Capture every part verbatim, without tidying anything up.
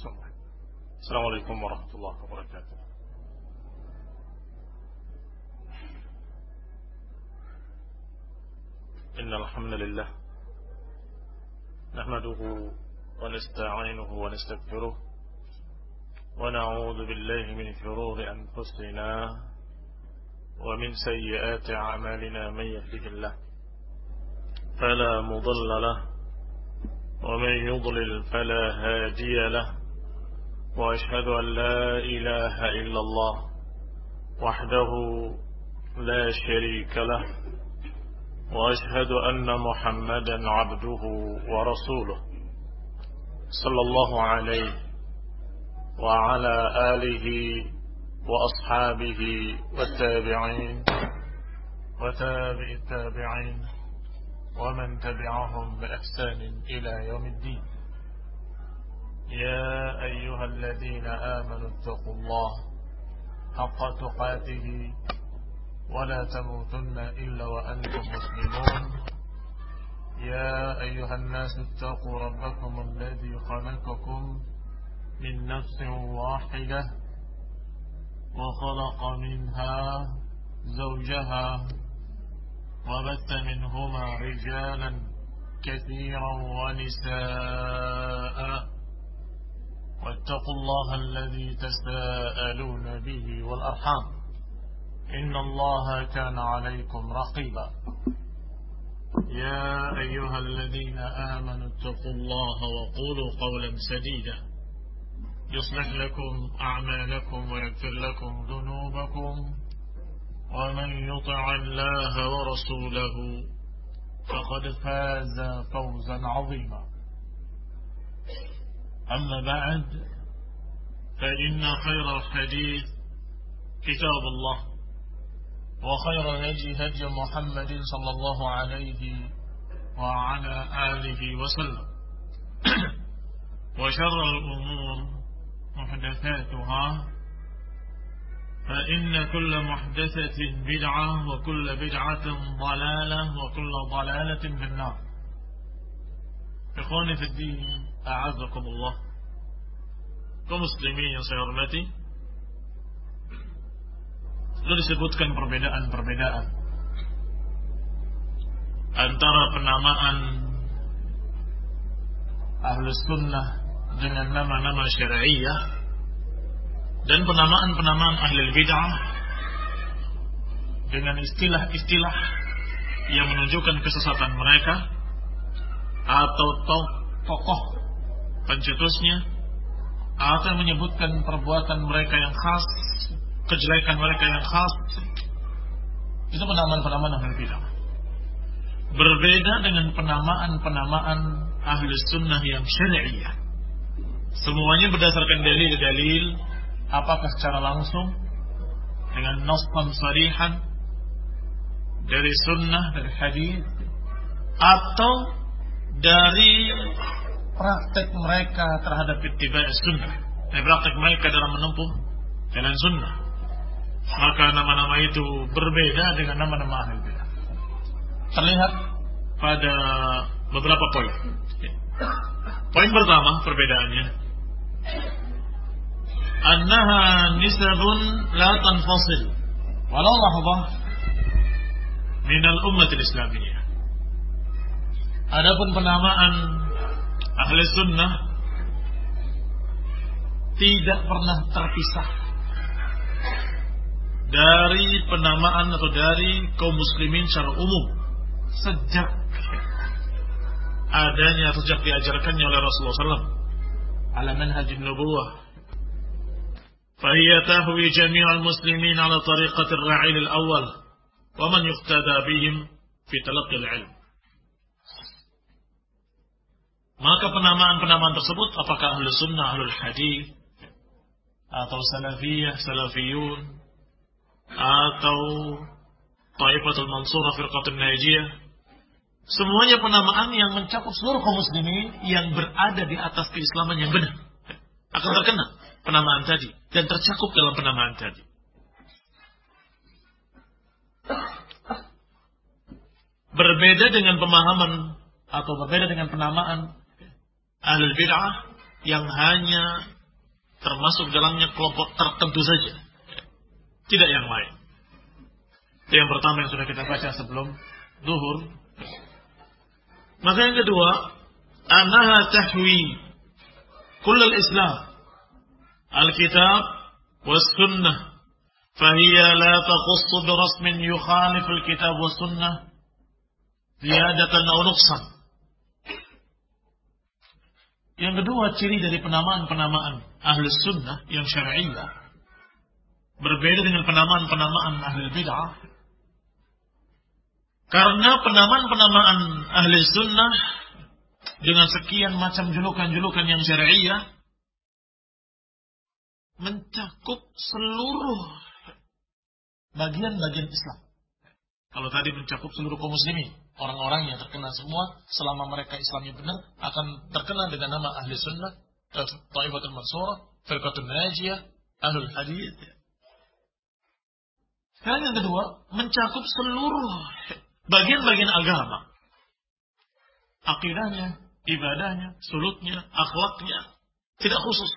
السلام عليكم ورحمة الله وبركاته. إن الحمد لله نحمده ونستعينه ونستغفره ونعوذ بالله من شرور أنفسنا ومن سيئات أعمالنا. من يهده الله فلا مضل له ومن يضلل فلا هادي له، وأشهد أن لا إله إلا الله وحده لا شريك له، وأشهد أن محمدا عبده ورسوله صلى الله عليه وعلى آله وأصحابه والتابعين وتابع التابعين ومن تبعهم بإحسان إلى يوم الدين. يا أيها الذين آمنوا اتقوا الله حق تقاته ولا تموتن إلا وأنتم مسلمون. يا أيها الناس اتقوا ربكم الذي خلقكم من نفس واحدة وخلق منها زوجها وبث منهما رجالا كثيرا ونساء، واتقوا الله الذي تساءلون به والأرحام إن الله كان عليكم رقيبا. يا أيها الذين آمنوا اتقوا الله وقولوا قولا سديدا يصلح لكم أعمالكم ويغفر لكم ذنوبكم، ومن يطع الله ورسوله فقد فاز فوزا عظيما. أما بعد، فإن خير الحديث كتاب الله، وخير الهدي هدي محمد صلى الله عليه وعلى آله وسلم، وشر الأمور محدثاتها، فإن كل محدثة بدعة وكل بدعة ضلالة وكل ضلالة في النار. Ikhwani fi din, a'azzakumullah. Kaum muslimin yang saya hormati, sudah disebutkan perbedaan-perbedaan antara penamaan Ahlus Sunnah dengan nama-nama syar'iyyah dan penamaan-penamaan Ahlul Bid'ah dengan istilah-istilah yang menunjukkan kesesatan mereka atau tokoh pencetusnya, atau menyebutkan perbuatan mereka yang khas, kejelekan mereka yang khas. Itu penamaan-penamaan Ahlul Bid'ah. Berbeda dengan penamaan-penamaan Ahlus Sunnah yang syar'iyyah. Semuanya berdasarkan dalil-dalil, apakah secara langsung dengan nassan sarihan dari sunnah, dari hadis, atau dari praktek mereka terhadap ittiba' sunnah, dari praktek mereka dalam menempuh jalan sunnah. Maka nama-nama itu berbeda dengan nama-nama Ahlul Bid'ah. Terlihat pada beberapa poin. Poin pertama perbedaannya, annaha nisabun la tanfasil walau lahzah minal ummatil islamiyah. Adapun penamaan Ahli Sunnah tidak pernah terpisah dari penamaan atau dari kaum muslimin secara umum sejak adanya, sejak diajarkannya oleh Rasulullah sallallahu alaihi wasallam ala manhajin nubuwah. Fahiya tahwi jami'al muslimin ala tariqatir ra'il al-awwal wa man yuqtada bihim fi talaqqi al-'ilm. Maka penamaan-penamaan tersebut, apakah Ahlus Sunnah, Ahlul Hadis, atau Salafiyah, Salafiyun, atau Taifatul Mansurah, Firqatul Najiyah, semuanya penamaan yang mencakup seluruh kaum muslimin yang berada di atas keislaman yang benar akan terkena penamaan tadi dan tercakup dalam penamaan tadi. Berbeda dengan pemahaman atau berbeda dengan penamaan Ahlul Bid'ah yang hanya termasuk dalamnya kelompok tertentu saja, tidak yang lain. Itu yang pertama yang sudah kita baca sebelum zuhur. Maka yang kedua, anaha tahwi kullal Islam, al-kitab was sunnah, fahiya la taqussu bi rasmin yukhalif al-kitab was sunnah ziyadatan aw nuqsan. Yang kedua, ciri dari penamaan-penamaan Ahlus Sunnah yang syar'iyah berbeda dengan penamaan-penamaan Ahlul Bid'ah. Karena penamaan-penamaan Ahlus Sunnah dengan sekian macam julukan-julukan yang syar'iyah mencakup seluruh bagian-bagian Islam. Kalau tadi mencakup seluruh kaum muslimin, orang-orang yang terkena semua selama mereka Islamnya benar akan terkena dengan nama Ahli Sunnah, Thaifatul Mansurah, Firqatul Najiyah, Ahlul Hadith. Sekarang yang kedua, mencakup seluruh bagian-bagian agama. Akidahnya, ibadahnya, suluknya, akhlaknya, tidak khusus.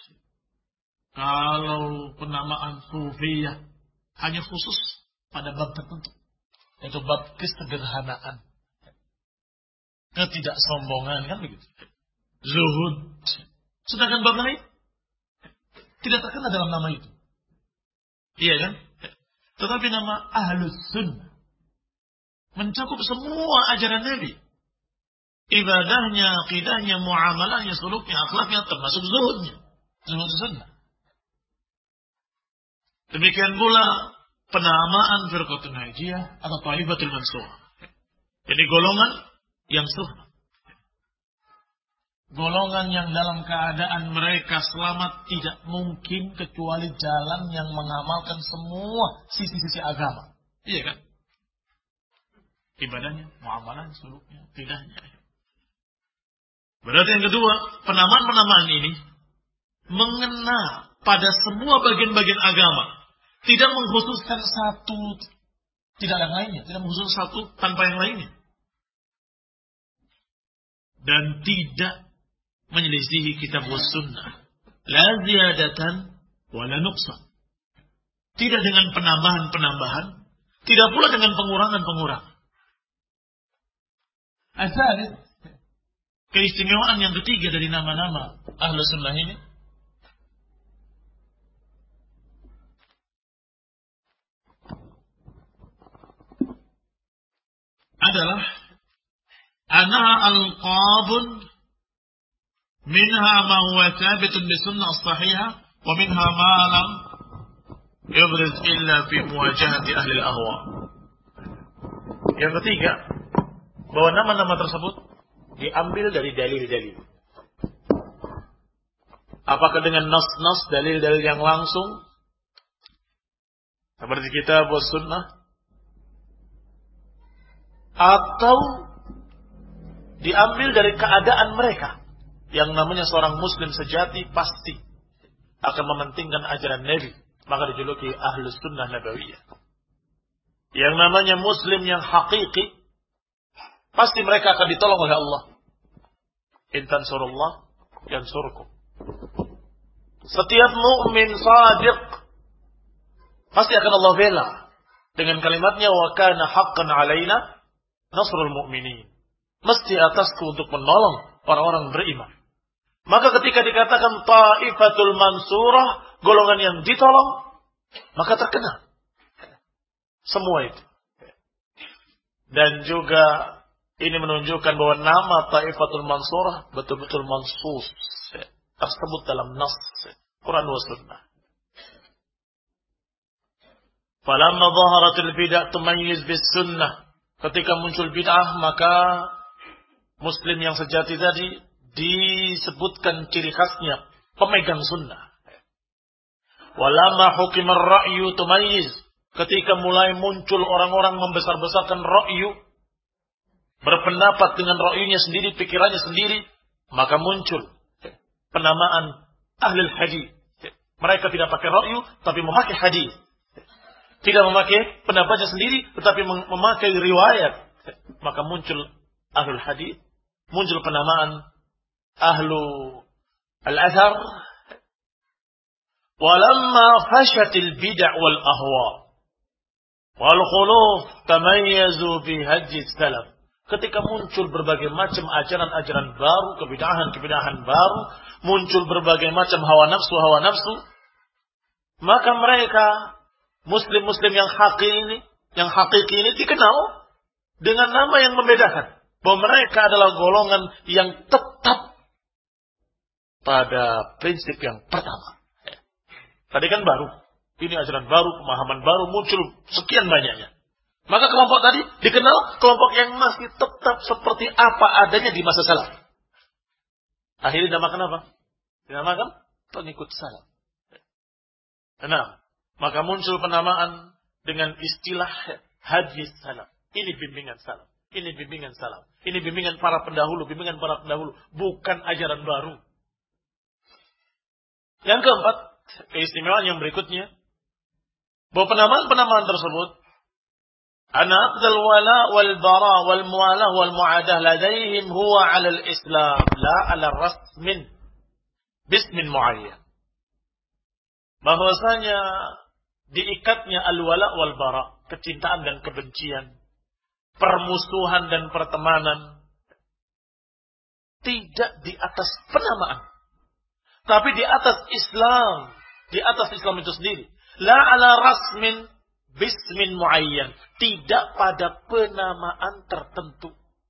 Kalau penamaan Sufiyah hanya khusus pada bab tertentu. Itu bab kesederhanaan, ketidaksombongan, kan begitu. Zuhud. Sedangkan bab lain tidak terkena dalam nama itu. Iya kan? Tetapi nama Ahlus Sunnah mencakup semua ajaran Nabi. Ibadahnya, akidahnya, muamalahnya, suluknya, akhlaknya, termasuk zuhudnya. Zuhud sunnah. Demikian pula penamaan Firqatul Najiyah atau Thaifatul Mansurah. Jadi golongan yang sunnah. Golongan yang dalam keadaan mereka selamat tidak mungkin kecuali jalan yang mengamalkan semua sisi-sisi agama. Iya kan? Ibadahnya, muamalahnya, suluknya, tidaknya. Berarti yang kedua, penamaan-penamaan ini mengena pada semua bagian-bagian agama. Tidak mengkhususkan satu, tidak yang lainnya. Tidak mengkhususkan satu tanpa yang lainnya. Dan tidak menyelisihi kitab was sunnah. La ziyadatan wa la nuqsan. Tidak dengan penambahan-penambahan. Tidak pula dengan pengurangan-pengurangan. Asal keistimewaan yang ketiga dari nama-nama Ahlus Sunnah ini adalah anha alqabun minha ma huwa thabitun bi sunnah as-sahihah wa minha ma lam yabraz illa fi muwajahati ahli al-ahwa. Yang ketiga, bahwa nama-nama tersebut diambil dari dalil-dalil. Apakah dengan nas-nas, dalil-dalil yang langsung seperti kitab was sunnah, atau diambil dari keadaan mereka. Yang namanya seorang muslim sejati pasti akan mementingkan ajaran Nabi, maka dijuluki Ahlus Sunnah Nabawiyah. Yang namanya muslim yang hakiki, pasti mereka akan ditolong oleh Allah. In tansurullah yansurkum. Setiap mukmin shadiq pasti akan Allah bela dengan kalimatnya wa kana haqqan alaina nasrul mu'minin. Mesti atasku untuk menolong orang-orang beriman. Maka ketika dikatakan Thaifatul Mansurah, golongan yang ditolong, maka terkena semua itu. Dan juga ini menunjukkan bahwa nama Thaifatul Mansurah betul-betul mansus, tersebut dalam nas Quran wa Sunnah. Falamma dhaharatil bid'ah tumayyiz bis sunnah. Ketika muncul bid'ah, maka muslim yang sejati tadi disebutkan ciri khasnya pemegang sunnah. Walama hukimar ra'yu tumayyiz. Ketika mulai muncul orang-orang membesar-besarkan ra'yu, berpendapat dengan ra'yunya sendiri, pikirannya sendiri, maka muncul penamaan ahlul hadis. Mereka tidak pakai ra'yu, tapi memakai hadis. Tidak memakai pendapatnya sendiri, tetapi memakai riwayat. Maka muncul ahlul hadis, muncul penamaan ahlu Al-athar, walamma fashatil bid'ah wal ahwa wal khuluf tamayyazu bi hajji salaf. Ketika muncul berbagai macam ajaran-ajaran baru, kebidahan-kebidahan baru, muncul berbagai macam hawa nafsu-hawa nafsu, maka mereka muslim-muslim yang hakiki ini, yang hakiki ini dikenal dengan nama yang membedakan, bahwa mereka adalah golongan yang tetap pada prinsip yang pertama. Tadi kan baru, ini ajaran baru, pemahaman baru, muncul sekian banyaknya. Maka kelompok tadi dikenal kelompok yang masih tetap seperti apa adanya di masa salaf. Akhirnya dinamakan apa? Dinamakan pengikut salaf. Nah, maka muncul penamaan dengan istilah hadis salaf. Ini bimbingan salaf. Ini bimbingan salaf. Ini bimbingan para pendahulu, bimbingan para pendahulu, bukan ajaran baru. Yang keempat, keistimewaan yang berikutnya, bahwa penamaan-penamaan tersebut أن أخذ الولاء والبراء والموالاة والمعاداة لديهم هو على الإسلام لا على الرسم باسم معين. Bahwasanya diikatnya al-wala wal bara, kecintaan dan kebencian, permusuhan dan pertemanan, tidak di atas penamaan, tapi di atas Islam, di atas Islam itu sendiri. La ala rasmin bismin muayyan, tidak pada penamaan tertentu.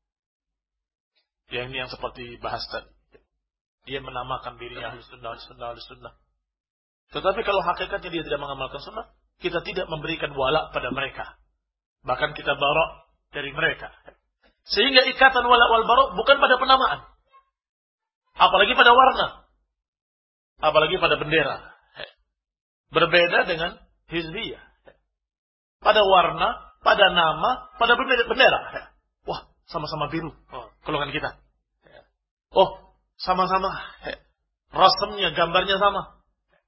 Ya, ini yang seperti bahas tadi. Dia menamakan dirinya ahli sunnah, ahli sunnah, ahli sunnah. Tetapi kalau hakikatnya dia tidak mengamalkan sunnah, kita tidak memberikan wala pada mereka. Bahkan kita barok dari mereka. Sehingga ikatan wala wal barok bukan pada penamaan. Apalagi pada warna. Apalagi pada bendera. Berbeda dengan hizbiyah. Pada warna, pada nama, pada bendera. Wah, sama-sama biru. Oh, golongan kita. Oh, sama-sama. Rasemnya, gambarnya sama.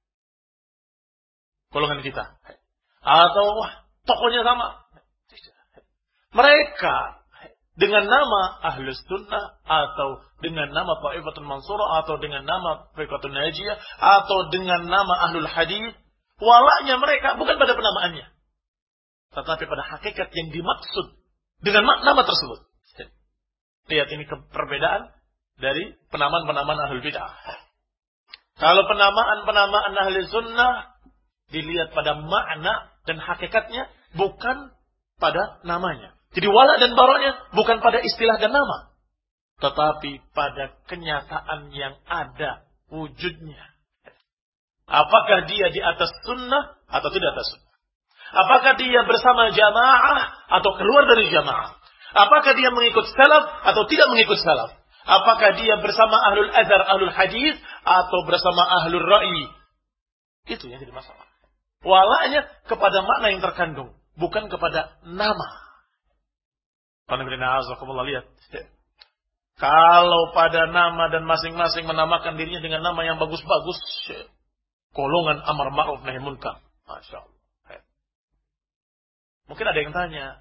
Golongan kita. Atau, wah, tokonya sama. Mereka dengan nama Ahlus Sunnah, atau dengan nama Ta'ifatul Mansurah, atau dengan nama Firqatul Najiyah, atau dengan nama Ahlul Hadis, walaknya mereka bukan pada penamaannya, tetapi pada hakikat yang dimaksud dengan nama tersebut. Lihat ini perbedaan dari penamaan-penamaan ahlul bid'ah. Kalau penamaan-penamaan ahli sunnah dilihat pada makna dan hakikatnya, bukan pada namanya. Jadi wala dan baroknya bukan pada istilah dan nama, tetapi pada kenyataan yang ada wujudnya. Apakah dia di atas sunnah atau tidak atas sunnah? Apakah dia bersama jamaah atau keluar dari jamaah? Apakah dia mengikut salaf atau tidak mengikut salaf? Apakah dia bersama ahlul azhar, ahlul hadis, atau bersama ahlul ra'i? Itu yang jadi masalah. Walanya kepada makna yang terkandung, bukan kepada nama. Lihat. Kalau pada nama dan masing-masing menamakan dirinya dengan nama yang bagus-bagus, golongan amar ma'ruf nahi munkar. Masya Allah. Mungkin ada yang tanya,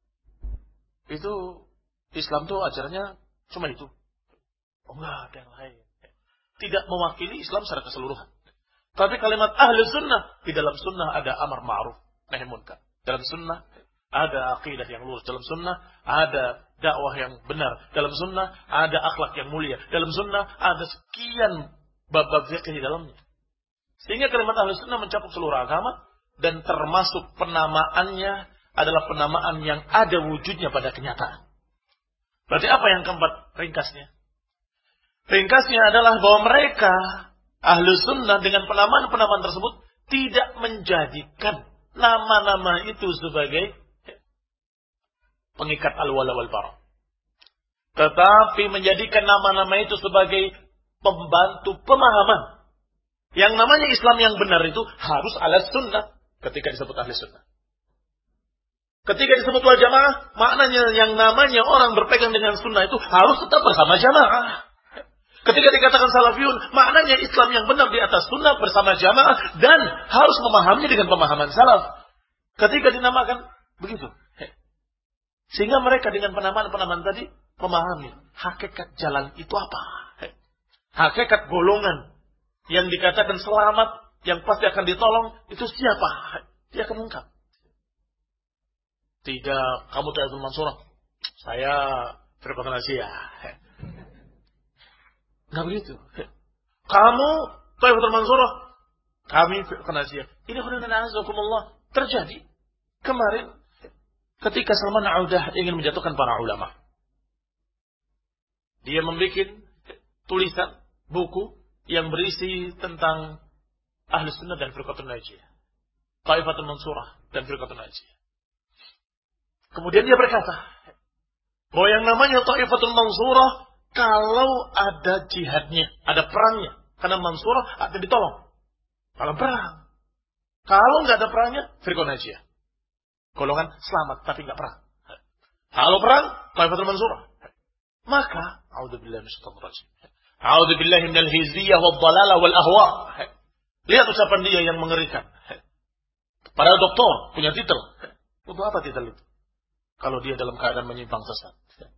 itu Islam tuh ajarannya cuma itu? Oh enggak, ada yang lain. Tidak mewakili Islam secara keseluruhan. Tapi kalimat ahli sunnah, di dalam sunnah ada amar ma'ruf nahi munkar. Dalam sunnah ada akidah yang lurus. Dalam sunnah ada dakwah yang benar. Dalam sunnah ada akhlak yang mulia. Dalam sunnah ada sekian bab-bab fikih di dalamnya. Sehingga kalimat ahli sunnah mencakup seluruh agama. Dan termasuk penamaannya adalah penamaan yang ada wujudnya pada kenyataan. Berarti apa yang keempat ringkasnya? Ringkasnya adalah bahwa mereka ahlu sunnah dengan penamaan-penamaan tersebut tidak menjadikan nama-nama itu sebagai pengikat al-wala wal bara. Tetapi menjadikan nama-nama itu sebagai pembantu pemahaman. Yang namanya Islam yang benar itu harus ala sunnah. Ketika disebut ahli sunnah. Ketika disebut wal jamaah, maknanya yang namanya orang berpegang dengan sunnah itu harus tetap bersama jamaah. Ketika dikatakan salafiyun, maknanya Islam yang benar di atas sunnah bersama jamaah dan harus memahaminya dengan pemahaman salaf. Ketika dinamakan begitu. Sehingga mereka dengan penamaan-penamaan tadi memahami hakikat jalan itu apa. Hakikat golongan yang dikatakan selamat, yang pasti akan ditolong, itu siapa? Dia akan lengkap. Tidak, kamu Taifatul Mansurah, saya Firqatul Najiyah. Enggak begitu. Kamu Taifatul Mansurah, kami Firqatul Najiyah. Ini khairan terjadi kemarin ketika Salman Audah ingin menjatuhkan para ulama. Dia membuat tulisan buku yang berisi tentang Ahlus Sunnah dan Firqatul Najiyah, Taifatul Mansurah dan Firqatul Najiyah. Kemudian dia berkata bahwa yang namanya Taifatul Mansurah kalau ada jihadnya, ada perangnya, karena Mansurah ada ditolong dalam perang. Kalau nggak ada perangnya, Firqatul Najiyah, golongan selamat tapi nggak perang. Kalau perang, Taifatul Mansurah. Maka, a'udzubillahi minasyaitonir rajim. A'udzubillahi minal hizbiyah wad dhalalah wal ahwa. Lihat ucapan dia yang mengerikan. Padahal doktor punya titel. Untuk apa titel itu? Kalau dia dalam keadaan menyimpang sesat.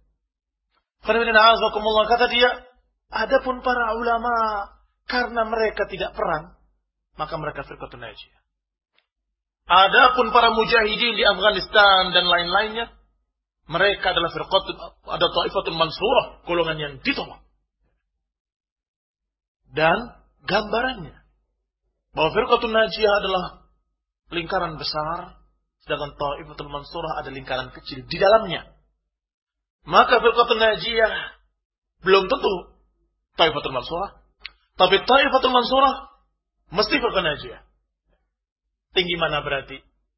Kata dia, adapun para ulama karena mereka tidak perang, maka mereka Firqatul Najiyah. Adapun para mujahidin di Afghanistan dan lain-lainnya, mereka adalah Firqatul, ada Taifatul Mansurah, golongan yang ditolong. Dan gambarannya bahwa Firqatul Najiyah adalah lingkaran besar, sedangkan Taifatul Mansurah ada lingkaran kecil di dalamnya. Maka Firqatul Najiyah belum tentu Taifatul Mansurah, tapi Taifatul Mansurah mesti Firqatul Najiyah. Tinggi mana berarti?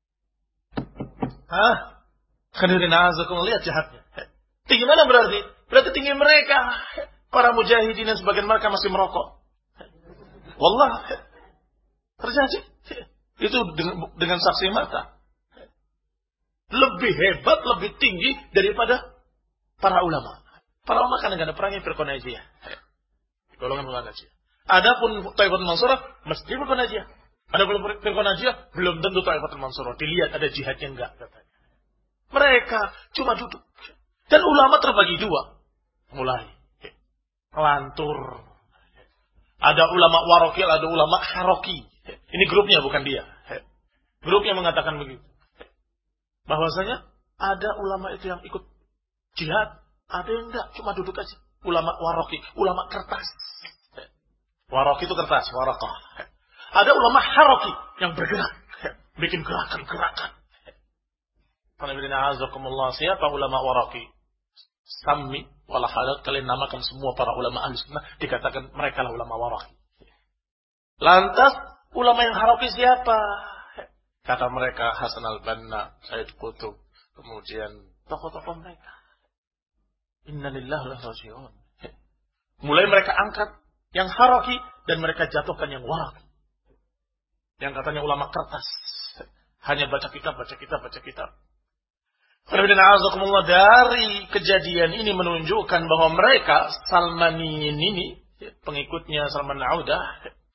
Hah? Khairuddin azakum, lihat jahatnya. Tinggi mana berarti? Berarti tinggi mereka. Para mujahidin dan sebagian mereka masih merokok. Wallah, terjadi. Itu dengan, dengan saksi mata. Lebih hebat, lebih tinggi daripada para ulama. Para ulama kan enggak ada perangnya Firqatul Najiyah. Golongan Firqatul Najiyah. Adapun Taifatul Mansurah mesti Firqatul Najiyah. Adapun Firqatul Najiyah belum tentu Taifatul Mansurah. Dilihat ada jihadnya enggak katanya. Mereka cuma duduk. Dan ulama terbagi dua. Mulai lantur. Ada ulama warokil, ada ulama haroki. Ini grupnya, bukan dia. Grupnya mengatakan begitu. Bahwasanya ada ulama itu yang ikut jihad, ada yang enggak, cuma duduk aja. Ulama waroki, ulama kertas. Waroki itu kertas, warokah. Ada ulama haroki yang bergerak, bikin gerakan-gerakan. Siapa ulama waraki? Sami wala halat, kalian namakan semua para ulama ahli sunnah, dikatakan mereka lah ulama waraki. Lantas ulama yang haraki siapa? Kata mereka Hasan al-Banna, Said Qutb, kemudian tokoh-tokoh mereka. Innalillahi wa inna ilaihi raji'un. Mulai mereka angkat yang haraki dan mereka jatuhkan yang waraki. Yang katanya ulama kertas, hanya baca kitab, baca kitab, baca kitab. Dari kejadian ini menunjukkan bahwa mereka Salmaniyin ini, pengikutnya Salman Audah,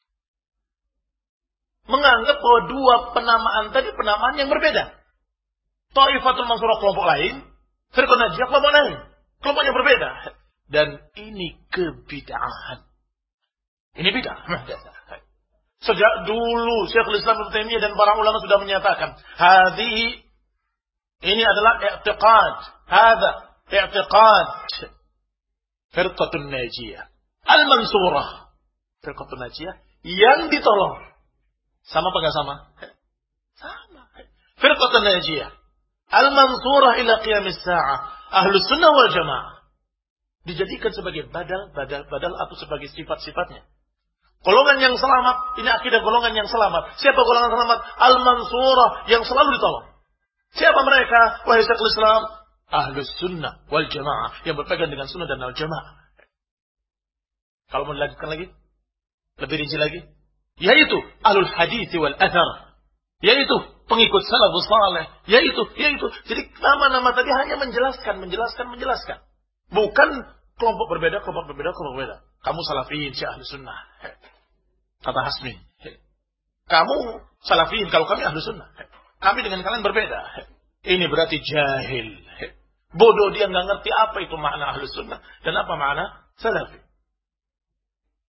menganggap bahwa dua penamaan tadi penamaan yang berbeda. Taifatul Mansurah kelompok lain, Firqatul Najiyah kelompok lain, kelompok yang berbeda. Dan ini kebid'ahan. Ini bid'ah. Sejak dulu Syekhul Islam Ibnu Taimiyah dan para ulama sudah menyatakan, hadhihi, ini adalah i'tiqad, hadza i'tiqad Firqatul Najiyah Al-Mansurah, Firqatul Najiyah yang ditolong. Sama apa enggak sama? Sama. Firqatul Najiyah Al-Mansurah ila qiyamis sa'ah, Ahlus Sunnah wal Jamaah, dijadikan sebagai badal, badal, badal atau sebagai sifat-sifatnya. Golongan yang selamat, ini akidah golongan yang selamat. Siapa golongan selamat? Al-Mansurah, yang selalu ditolong. Siapa mereka? Wahai Syekhul Islam, Ahlus Sunnah wal Jamaah, yang berpegang dengan Sunnah dan Al-Jamaah. Kalau mau dilanjutkan lagi, lebih rinci lagi, yaitu Ahlul Hadits wal Athar, yaitu pengikut salafus saleh, yaitu, yaitu. Jadi nama-nama tadi hanya menjelaskan, menjelaskan, menjelaskan. Bukan kelompok berbeda, kelompok berbeda, kelompok berbeda. Kamu salafiyin, si Ahlus Sunnah. Kata Hasmi. Kamu salafiyin, kalau kami Ahlus Sunnah. Kami dengan kalian berbeda. Ini berarti jahil. Bodoh, dia nggak ngerti apa itu makna Ahlus Sunnah dan apa makna salafi.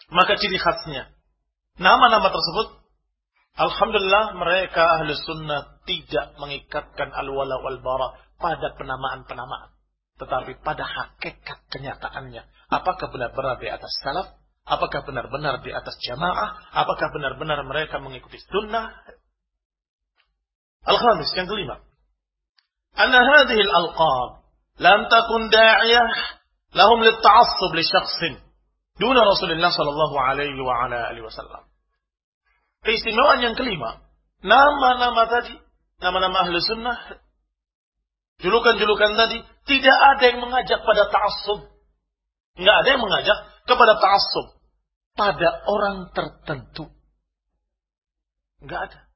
Maka ciri khasnya, nama-nama tersebut, alhamdulillah mereka ahli sunnah tidak mengikatkan al-wala wal-bara pada penamaan-penamaan. Tetapi pada hakikat kenyataannya. Apakah benar-benar di atas salaf? Apakah benar-benar di atas jamaah? Apakah benar-benar mereka mengikuti sunnah? Al-khamis, yang kelima. Anna hadhihi al-alqab lam takun da'iyah lahum lit-ta'assub li syakhsin duna Rasulullah sallallahu alaihi wa ala alihi wasallam. Keistimewaan yang kelima, nama-nama tadi, nama-nama ahli sunnah, julukan-julukan tadi, tidak ada yang mengajak pada ta'assub. Enggak ada yang mengajak kepada ta'assub pada orang tertentu. Enggak ada.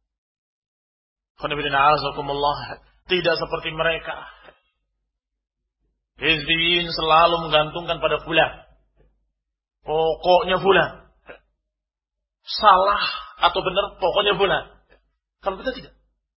Tidak seperti mereka. Hizbiyin selalu menggantungkan pada fulan. Pokoknya fulan. Salah atau benar, pokoknya fulan. Kalau kita tidak.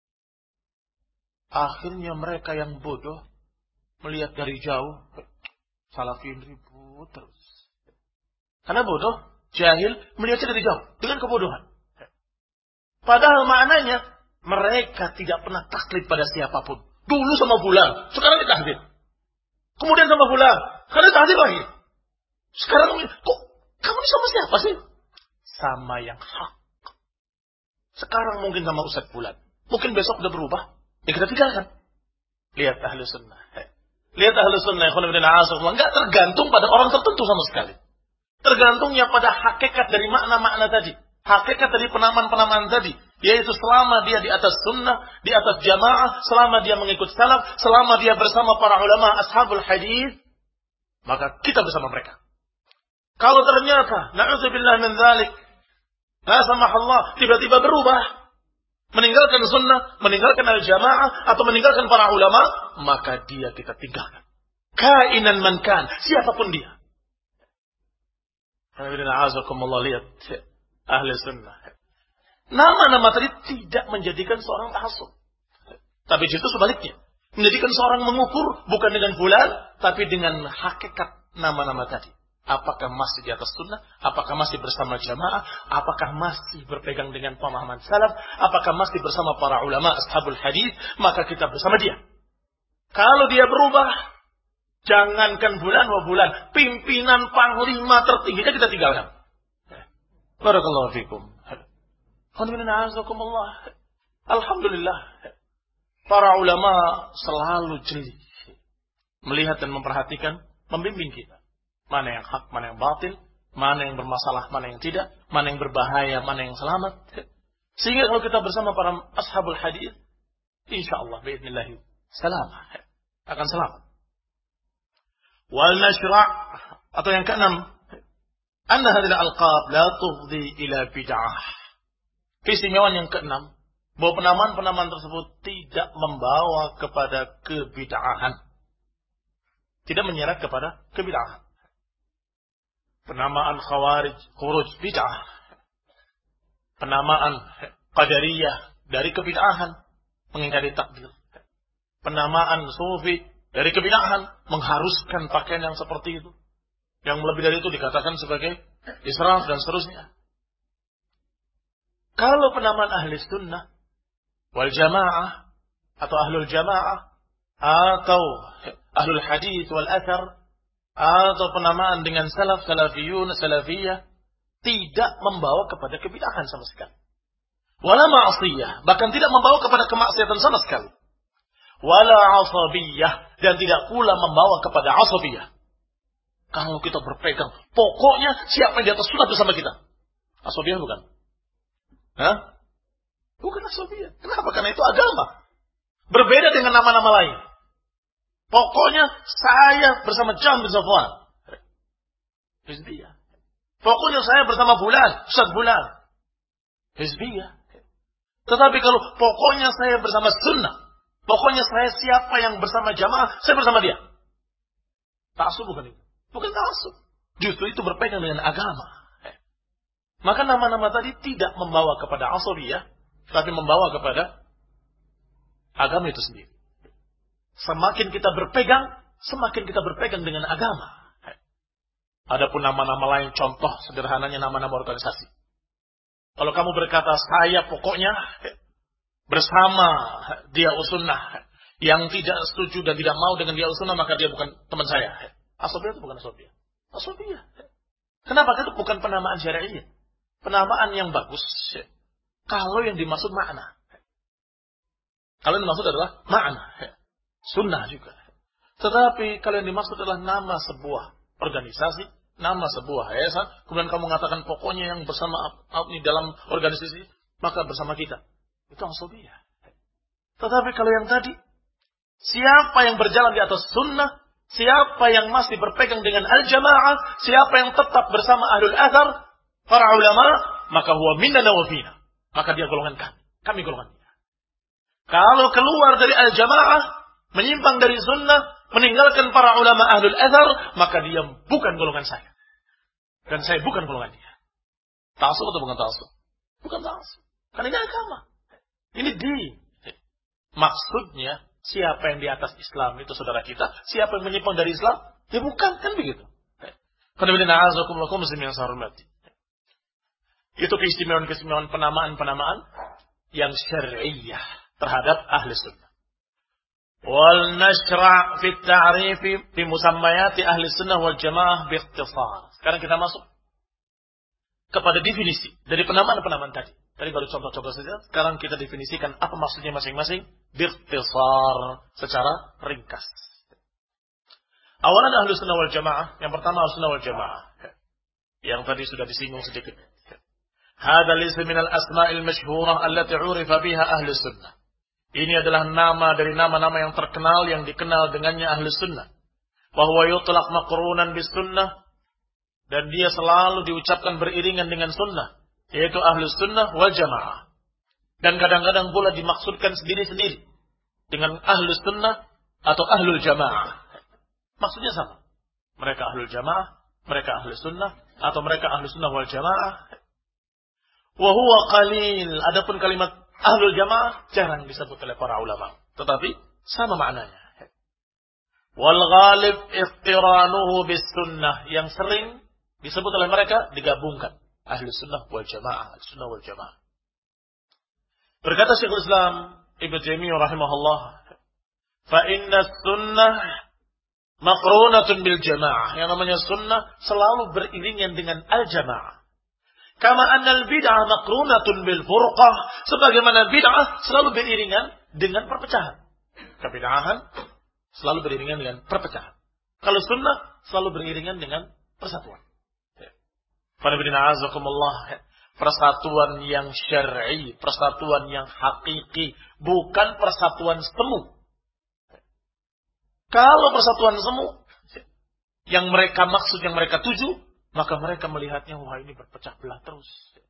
Akhirnya mereka yang bodoh melihat dari jauh, salafin ribut terus. Karena bodoh, jahil, melihatnya dari jauh dengan kebodohan. Padahal maknanya mereka tidak pernah taklid pada siapapun. Dulu sama fulan, sekarang ditahlil. Kemudian sama fulan, karena tahlil lagi. Sekarang kok kamu ini sama siapa sih? Sama yang hak. Sekarang mungkin sama Ustaz Fulan. Mungkin besok udah berubah. Ya kita tinggalkan. Lihat ahli sunnah. Lihat ahli sunnah. Enggak tergantung pada orang tertentu sama sekali. Tergantungnya pada hakikat dari makna-makna tadi. Hakikat dari penamaan-penamaan tadi. Yaitu selama dia di atas sunnah, di atas jamaah, selama dia mengikut salaf, selama dia bersama para ulama ashabul hadis, maka kita bersama mereka. Kalau ternyata, na'udzubillah min dzalik, la samahallah, tiba-tiba berubah, meninggalkan sunnah, meninggalkan al-jamaah, atau meninggalkan para ulama, maka dia kita tinggalkan. Kainan man kan, siapapun dia. Alhamdulillah, lihat ahli sunnah. Nama-nama tadi tidak menjadikan seorang ta'assub. Tapi justru sebaliknya. Menjadikan seorang mengukur bukan dengan bulan, tapi dengan hakikat nama-nama tadi. Apakah masih di atas sunnah? Apakah masih bersama jamaah? Apakah masih berpegang dengan pemahaman salaf? Apakah masih bersama para ulama ashabul hadis? Maka kita bersama dia. Kalau dia berubah, jangankan bulan wa bulan, pimpinan panglima tertingginya kita tinggalkan. Barakallahu fikum. Alhamdulillah. Para ulama selalu jeli melihat dan memperhatikan, membimbing kita. Mana yang hak, mana yang batil, mana yang bermasalah, mana yang tidak, mana yang berbahaya, mana yang selamat. Sehingga kalau kita bersama para ashabul hadis, insyaallah biidznillah selamat, akan selamat. Wal nashra' atau yang keenam, anna hadhihi al-alqab la tufdi ila bid'ah. Keistimewaan yang keenam, bahwa penamaan-penamaan tersebut tidak membawa kepada kebid'ahan. Tidak menyeret kepada kebid'ahan. Penamaan khawarij, khuruj bid'ah. Penamaan qadariyah dari kebid'ahan, mengingkari takdir. Penamaan sufi dari kebid'ahan, mengharuskan pakaian yang seperti itu. Yang lebih dari itu dikatakan sebagai israf dan seterusnya. Kalau penamaan ahli sunnah wal jamaah atau ahlul jamaah atau ahlul hadis wal athar atau penamaan dengan salaf, salafiyun, salafiyah tidak membawa kepada kebid'ahan sama sekali. Wala ma'asiyah, bahkan tidak membawa kepada kemaksiatan sama sekali. Wala asabiyah, dan tidak pula membawa kepada asabiyah. Kalau kita berpegang, pokoknya siapa yang di atas sunnah bersama kita. Asabiyah bukan? Hah? Bukan asabiyah. Kenapa? Karena itu agama. Berbeda dengan nama-nama lain. Pokoknya saya bersama Jam bin Safwan. Hizbiyah. Pokoknya saya bersama Bulan, Ustaz Bulan. Hizbiyah. Tetapi kalau pokoknya saya bersama sunnah, pokoknya saya siapa yang bersama jamaah, saya bersama dia. Ta'assub bukan itu. Bukan ta'assub. Justru itu berpegang dengan agama. Maka nama-nama tadi tidak membawa kepada asabiyah, tapi membawa kepada agama itu sendiri. Semakin kita berpegang, semakin kita berpegang dengan agama. Adapun nama-nama lain, contoh sederhananya nama-nama organisasi. Kalau kamu berkata, saya pokoknya bersama dia usunnah, yang tidak setuju dan tidak mau dengan dia usunnah, maka dia bukan teman saya. Asobiyah itu bukan asobiyah. Asobiyah. Kenapa? Itu bukan penamaan syar'i. Penamaan yang bagus. Kalau yang dimaksud makna. Kalau yang dimaksud adalah makna. Sunnah juga. Tetapi kalau yang dimaksud adalah nama sebuah organisasi, nama sebuah yayasan, kemudian kamu mengatakan pokoknya yang bersama di dalam organisasi, maka bersama kita. Itu asobiyah. Tetapi kalau yang tadi, siapa yang berjalan di atas sunnah, siapa yang masih berpegang dengan al-jamaah, siapa yang tetap bersama ahlul athar, para ulama, maka huwa minna wa fina. Maka dia golongan kami. Kami golongan dia. Kalau keluar dari al-jamaah, menyimpang dari sunnah, meninggalkan para ulama ahlul athar, maka dia bukan golongan saya. Dan saya bukan golongan dia. Ta'assub atau bukan ta'assub? Bukan ta'assub. Karena ini agama. Ini din. Maksudnya, siapa yang di atas Islam itu saudara kita. Siapa yang menyimpang dari Islam, ya bukan, kan begitu. Itu keistimewaan-keistimewaan penamaan-penamaan yang syar'iyyah terhadap ahli sunnah. Wal nashra' fi at-ta'rif bi musammayati ahli sunnah wal jamaah bi ikhtisar. Sekarang kita masuk kepada definisi dari penamaan-penamaan tadi. Tadi baru contoh-contoh saja. Sekarang kita definisikan apa maksudnya masing-masing bi ikhtisar secara ringkas. Awalan ahli sunnah wal jamaah, yang pertama ahli sunnah wal jamaah. Yang tadi sudah disinggung sedikit. Hada laysa min al-asma'il masyhurah allati 'urifa biha ahli sunnah. Ini adalah nama dari nama-nama yang terkenal yang dikenal dengannya ahli sunnah. Wa huwa yutlaq maqrunan bis sunnah, dan dia selalu diucapkan beriringan dengan sunnah, yaitu ahli sunnah wal jamaah. Dan kadang-kadang pula dimaksudkan sendiri-sendiri dengan ahli sunnah atau ahlul jamaah. Maksudnya sama. Mereka ahlul jamaah, mereka ahli sunnah, atau mereka ahli sunnah wal jamaah. Wa huwa qalil. Adapun kalimat ahlul jamaah jarang disebut oleh para ulama, tetapi sama maknanya. Wal ghalib iqtiranuhu bis sunnah, yang sering disebut oleh mereka digabungkan ahli sunnah wal jamaah, sunnah wal jamaah. Berkata Syekhul Islam Ibnu Taimiyah rahimahullah, fa inna sunnah maqrunatun bil jamaah. Yang namanya sunnah selalu beriringan dengan al jamaah. Kama annal bid'ah maqrunatun bil furqah, sebagaimana bid'ah selalu beriringan dengan perpecahan. Kebid'ahan selalu beriringan dengan perpecahan. Kalau sunnah selalu beriringan dengan persatuan. Fanabiddina'azakumullah, persatuan yang syar'i, persatuan yang hakiki, bukan persatuan semu. Kalau persatuan semu yang mereka maksud, yang mereka tuju, maka mereka melihatnya, wah ini berpecah belah terus.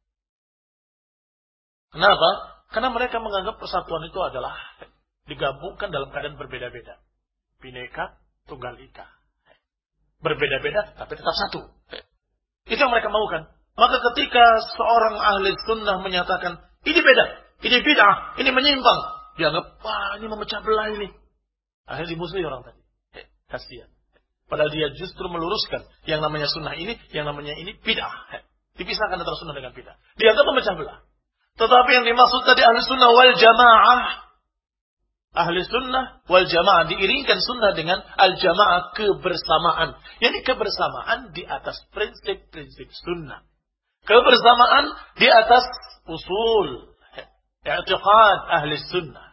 Kenapa? Karena mereka menganggap persatuan itu adalah digabungkan dalam keadaan berbeda-beda. Bineka Tunggal Ika. Berbeda-beda tapi tetap satu. Itu yang mereka maukan. Maka ketika seorang ahli sunnah menyatakan, ini beda, ini bid'ah, ini menyimpang, dianggap, wah ini memecah belah ini. Akhirnya dimusuhi orang tadi. Kasihan. Padahal dia justru meluruskan yang namanya sunnah ini, yang namanya ini bid'ah. Dipisahkan antara sunnah dengan bid'ah. Dianggap memecah belah. Tetapi yang dimaksud tadi ahli sunnah wal jamaah. Ahli sunnah wal jamaah, diiringkan sunnah dengan al jamaah, kebersamaan. Jadi kebersamaan di atas prinsip-prinsip sunnah. Kebersamaan di atas usul, i'tiqad ahli sunnah.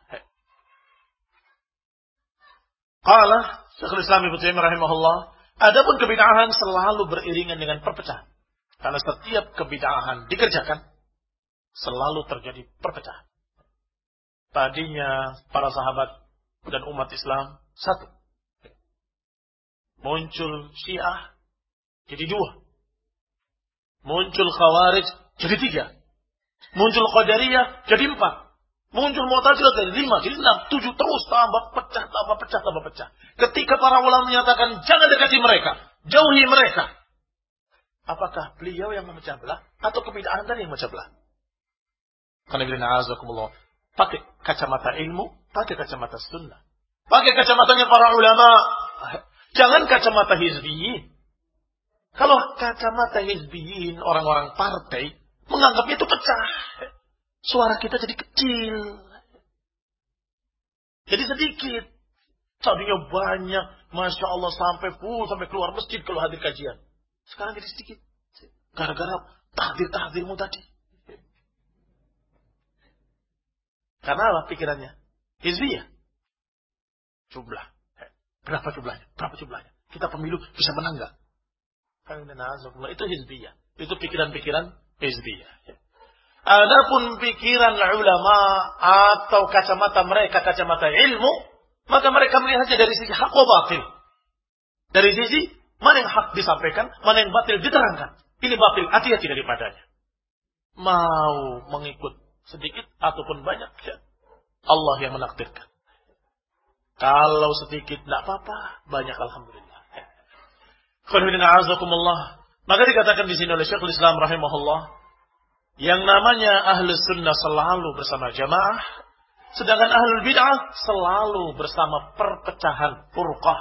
Qala Syekhul Islam Ibnu Taimiyah rahimahullah, adapun kebid'ahan selalu beriringan dengan perpecahan. Karena setiap kebid'ahan dikerjakan, selalu terjadi perpecahan. Tadinya para sahabat dan umat Islam satu. Muncul Syiah jadi dua. Muncul Khawarij jadi tiga. Muncul Qadariyah jadi empat. Muncul Mu'tazilah dari lima, jadi enam, tujuh, terus tambah pecah, tambah pecah, tambah pecah. Ketika para ulama menyatakan jangan dekati mereka, jauhi mereka. Apakah beliau yang memecah belah atau kebid'ahan tadi yang memecah belah? Karena bila na'azakumullah, pakai kacamata ilmu, pakai kacamata sunnah. Pakai kacamatanya para ulama. Jangan kacamata hizbiyin. Kalau kacamata hizbiyin, orang-orang partai, menganggap itu pecah. Suara kita jadi kecil. Jadi sedikit. Tadinya banyak. Masya Allah sampai full, sampai keluar masjid kalau hadir kajian. Sekarang jadi sedikit. Gara-gara tahdir-tahdirmu tadi. Karena apa pikirannya? Hizbiyah. Jumlah. Berapa jumlahnya? Berapa jumlahnya? Kita pemilu bisa menang gak? Itu hizbiyah. Itu pikiran-pikiran hizbiyah. Adapun pikiran ulama atau kacamata mereka, kacamata ilmu, maka mereka melihatnya dari sisi hak wa batil. Dari sisi mana yang hak disampaikan, mana yang batil diterangkan. Ini batil, hati-hati daripadanya. Mau mengikut sedikit ataupun banyak, Allah yang menakdirkan. Kalau sedikit tidak apa-apa, banyak alhamdulillah. Maka dikatakan di sini oleh Syekhul Islam rahimahullah, yang namanya ahlus sunnah selalu bersama jamaah, sedangkan ahlul bid'ah selalu bersama perpecahan, furqah.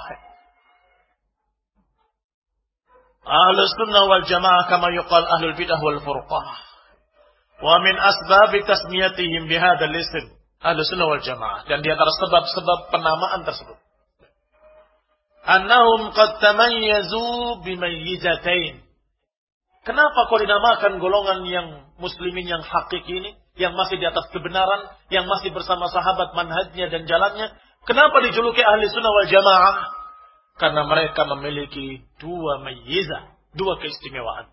Ahlus sunnah wal jamaah kama yuqal ahlul bid'ah wal furqah. Wa min asbab tasmiyatihim bihadzal ism ahlus sunnah wal jamaah, dan di antara sebab-sebab penamaan tersebut, annahum qad tamayyazu bimayyizatain. Kenapa kau dinamakan golongan yang muslimin yang hakiki ini, yang masih di atas kebenaran, yang masih bersama sahabat manhajnya dan jalannya? Kenapa dijuluki ahli sunnah wal jamaah? Karena mereka memiliki dua mayyizah, dua keistimewaan.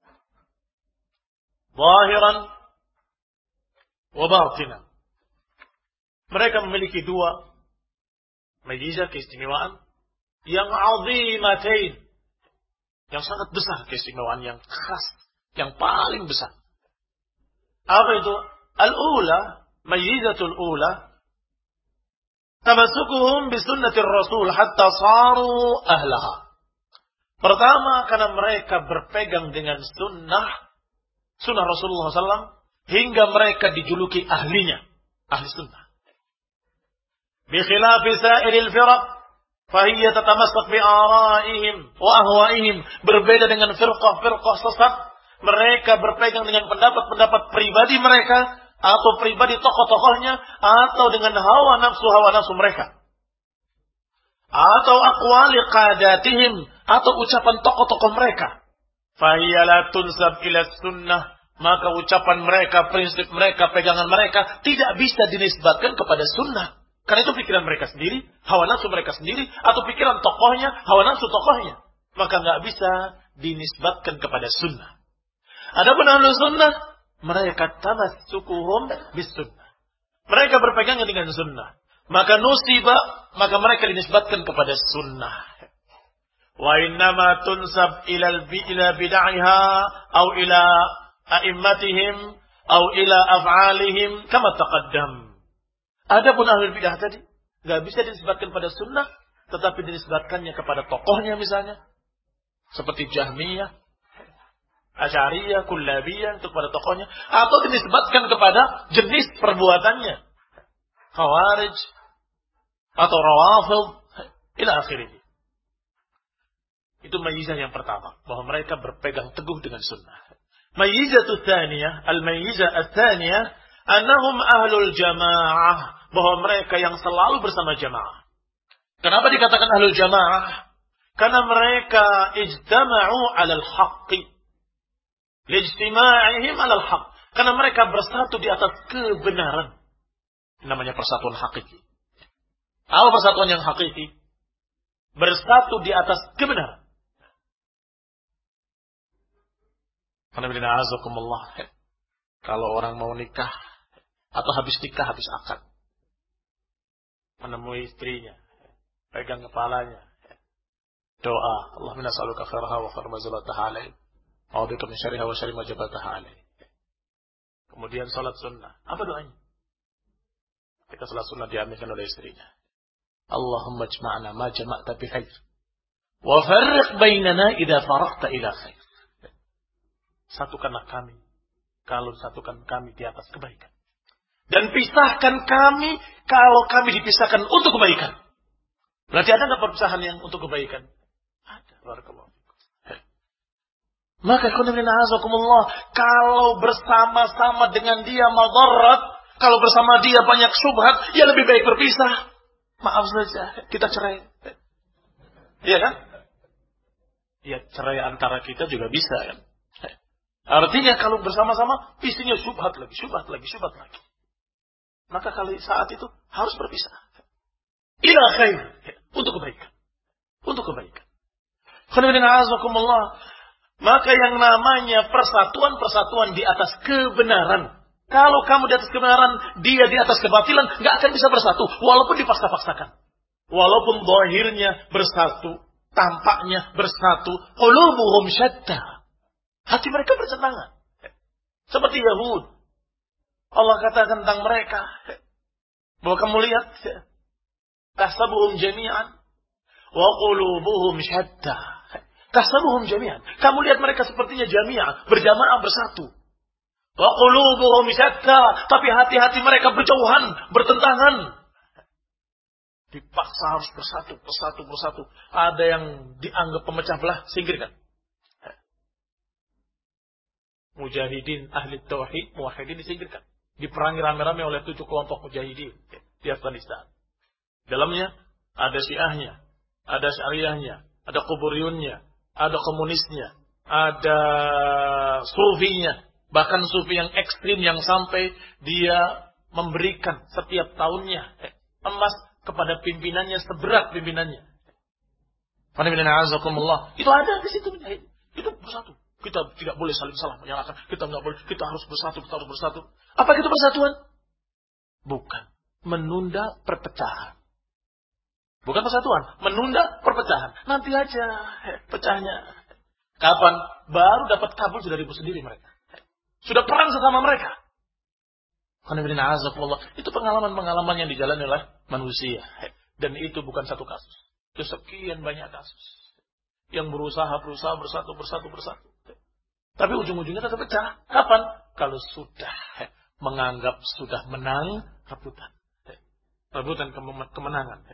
Zahiran wa batinan. Mereka memiliki dua mayyizah, keistimewaan yang azimatain, yang sangat besar, keistimewaan yang khas, yang paling besar. Apa itu? Al-ula, mayyizatul ula, tamassukuhum bisunnatir rasul hatta saru ahlaha. Pertama, karena mereka berpegang dengan sunnah, sunnah Rasulullah shallallahu alaihi wasallam, hingga mereka dijuluki ahlinya, ahli sunnah. Bi khilafi sa'iril firaq, fahiyya tatamassak bi ara'ihim wa ahwa'ihim. Berbeda dengan firqah-firqah sesat, mereka berpegang dengan pendapat-pendapat pribadi mereka atau pribadi tokoh-tokohnya, atau dengan hawa nafsu-hawa nafsu mereka, atau aqwali qadatihim, atau ucapan tokoh-tokoh mereka. Fahiyya la tunsab ila sunnah, maka ucapan mereka, prinsip mereka, pegangan mereka tidak bisa dinisbatkan kepada sunnah. Karena itu pikiran mereka sendiri, hawa nafsu mereka sendiri, atau pikiran tokohnya, hawa nafsu tokohnya. Maka nggak bisa dinisbatkan kepada sunnah. Adapun ahlu sunnah, mereka tamassukuhum bis sunnah. Mereka berpegang dengan sunnah. Maka nusibah, maka mereka dinisbatkan kepada sunnah. Wa innama tunsab ila ila bid'aiha au ila a'immatihim au ila af'alihim kama taqaddam. Adapun ahlul bidah tadi nggak bisa dinisbatkan pada sunnah, tetapi dinisbatkannya kepada tokohnya misalnya, seperti Jahmiyah, Asy'ariyah, Kullabiyah, untuk pada tokohnya, atau dinisbatkan kepada jenis perbuatannya, Khawarij atau Rawafid ila akhirih. Itu mayyizah yang pertama, bahwa mereka berpegang teguh dengan sunnah. Mayyizatu tsaniyah, al-mayyizah ats-tsaniyah, annahum ahlul jamaah, bahwa mereka yang selalu bersama jamaah. Kenapa dikatakan ahlul jamaah? Karena mereka ijtama'u 'alal haqqi. Lijtima'ihim 'alal haqq. Karena mereka bersatu di atas kebenaran. Namanya persatuan hakiki. Apa persatuan yang hakiki? Bersatu di atas kebenaran. Alhamdulillah, azakumullah. Kalau orang mau nikah atau habis nikah, habis akad, menemui istrinya, pegang kepalanya, doa, Allahumma nas'aluka khairaha wa khaira ma zalataha alaih, wa bika min syarriha wa syarri ma jabataha alaih. Kemudian salat sunnah. Apa doanya? Ketika salat sunnah diaminkan oleh istrinya, Allahumma ijma'na ma jama'ta bi khair wa farriq bainana idza faraqta ila khair. Satukanlah kami kalau satukan kami di atas kebaikan, dan pisahkan kami kalau kami dipisahkan untuk kebaikan. Berarti ada nggak perpisahan yang untuk kebaikan? Ada. Barakallahu fikum. Maka azakumullah, kalau bersama-sama dengan dia madarat, kalau bersama dia banyak syubhat, ya lebih baik berpisah. Maaf saja, kita cerai. Iya kan? Ya cerai antara kita juga bisa kan. Artinya kalau bersama-sama, isinya syubhat lagi, syubhat lagi, syubhat lagi. Maka kali saat itu harus berpisah. Ila khair, untuk kebaikan. Untuk kebaikan. Azakumullah. Maka yang namanya persatuan-persatuan di atas kebenaran. Kalau kamu di atas kebenaran, dia di atas kebatilan, nggak akan bisa bersatu. Walaupun dipaksa-paksakan. Walaupun zahirnya bersatu, tampaknya bersatu. Qulubuhum syatta. Hati mereka bertentangan. Seperti Yahud. Allah katakan tentang mereka. Bahwa kamu lihat. Tahsabuhum jami'an. Wa qulubuhum syatta. Tahsabuhum jami'an. Kamu lihat mereka sepertinya jami'ah, berjamaah bersatu. Wa qulubuhum syatta, tapi hati-hati mereka berjauhan, bertentangan. Dipaksa harus bersatu, bersatu, bersatu. Ada yang dianggap pemecah belah, singkirkan. Mujahidin, ahli tauhid, muwahhidin disingkirkan. Diperangi rame-rame oleh tujuh kelompok mujahidin di Afghanistan. Dalamnya ada Syiahnya, ada Syariahnya, ada Kuburiyunnya, ada komunisnya, ada sufinya, bahkan sufi yang ekstrim yang sampai dia memberikan setiap tahunnya emas kepada pimpinannya seberat pimpinannya. Itu ada di situ. Itu bersatu. Kita tidak boleh saling salah menyalahkan. Kita nggak boleh. Kita harus bersatu. Kita harus bersatu. Apa itu persatuan? Bukan menunda perpecahan. Bukan persatuan, menunda perpecahan. Nanti aja pecahnya. Kapan? Baru dapat kabul sudah ribut sendiri mereka. Sudah perang sesama mereka. Itu pengalaman-pengalaman yang dijalani oleh manusia. Dan itu bukan satu kasus. Itu sekian banyak kasus. Yang berusaha-berusaha bersatu, bersatu, bersatu. Tapi ujung-ujungnya tetap pecah. Kapan? Kalau sudah menganggap sudah menang rebutan. Rebutan kemenangan.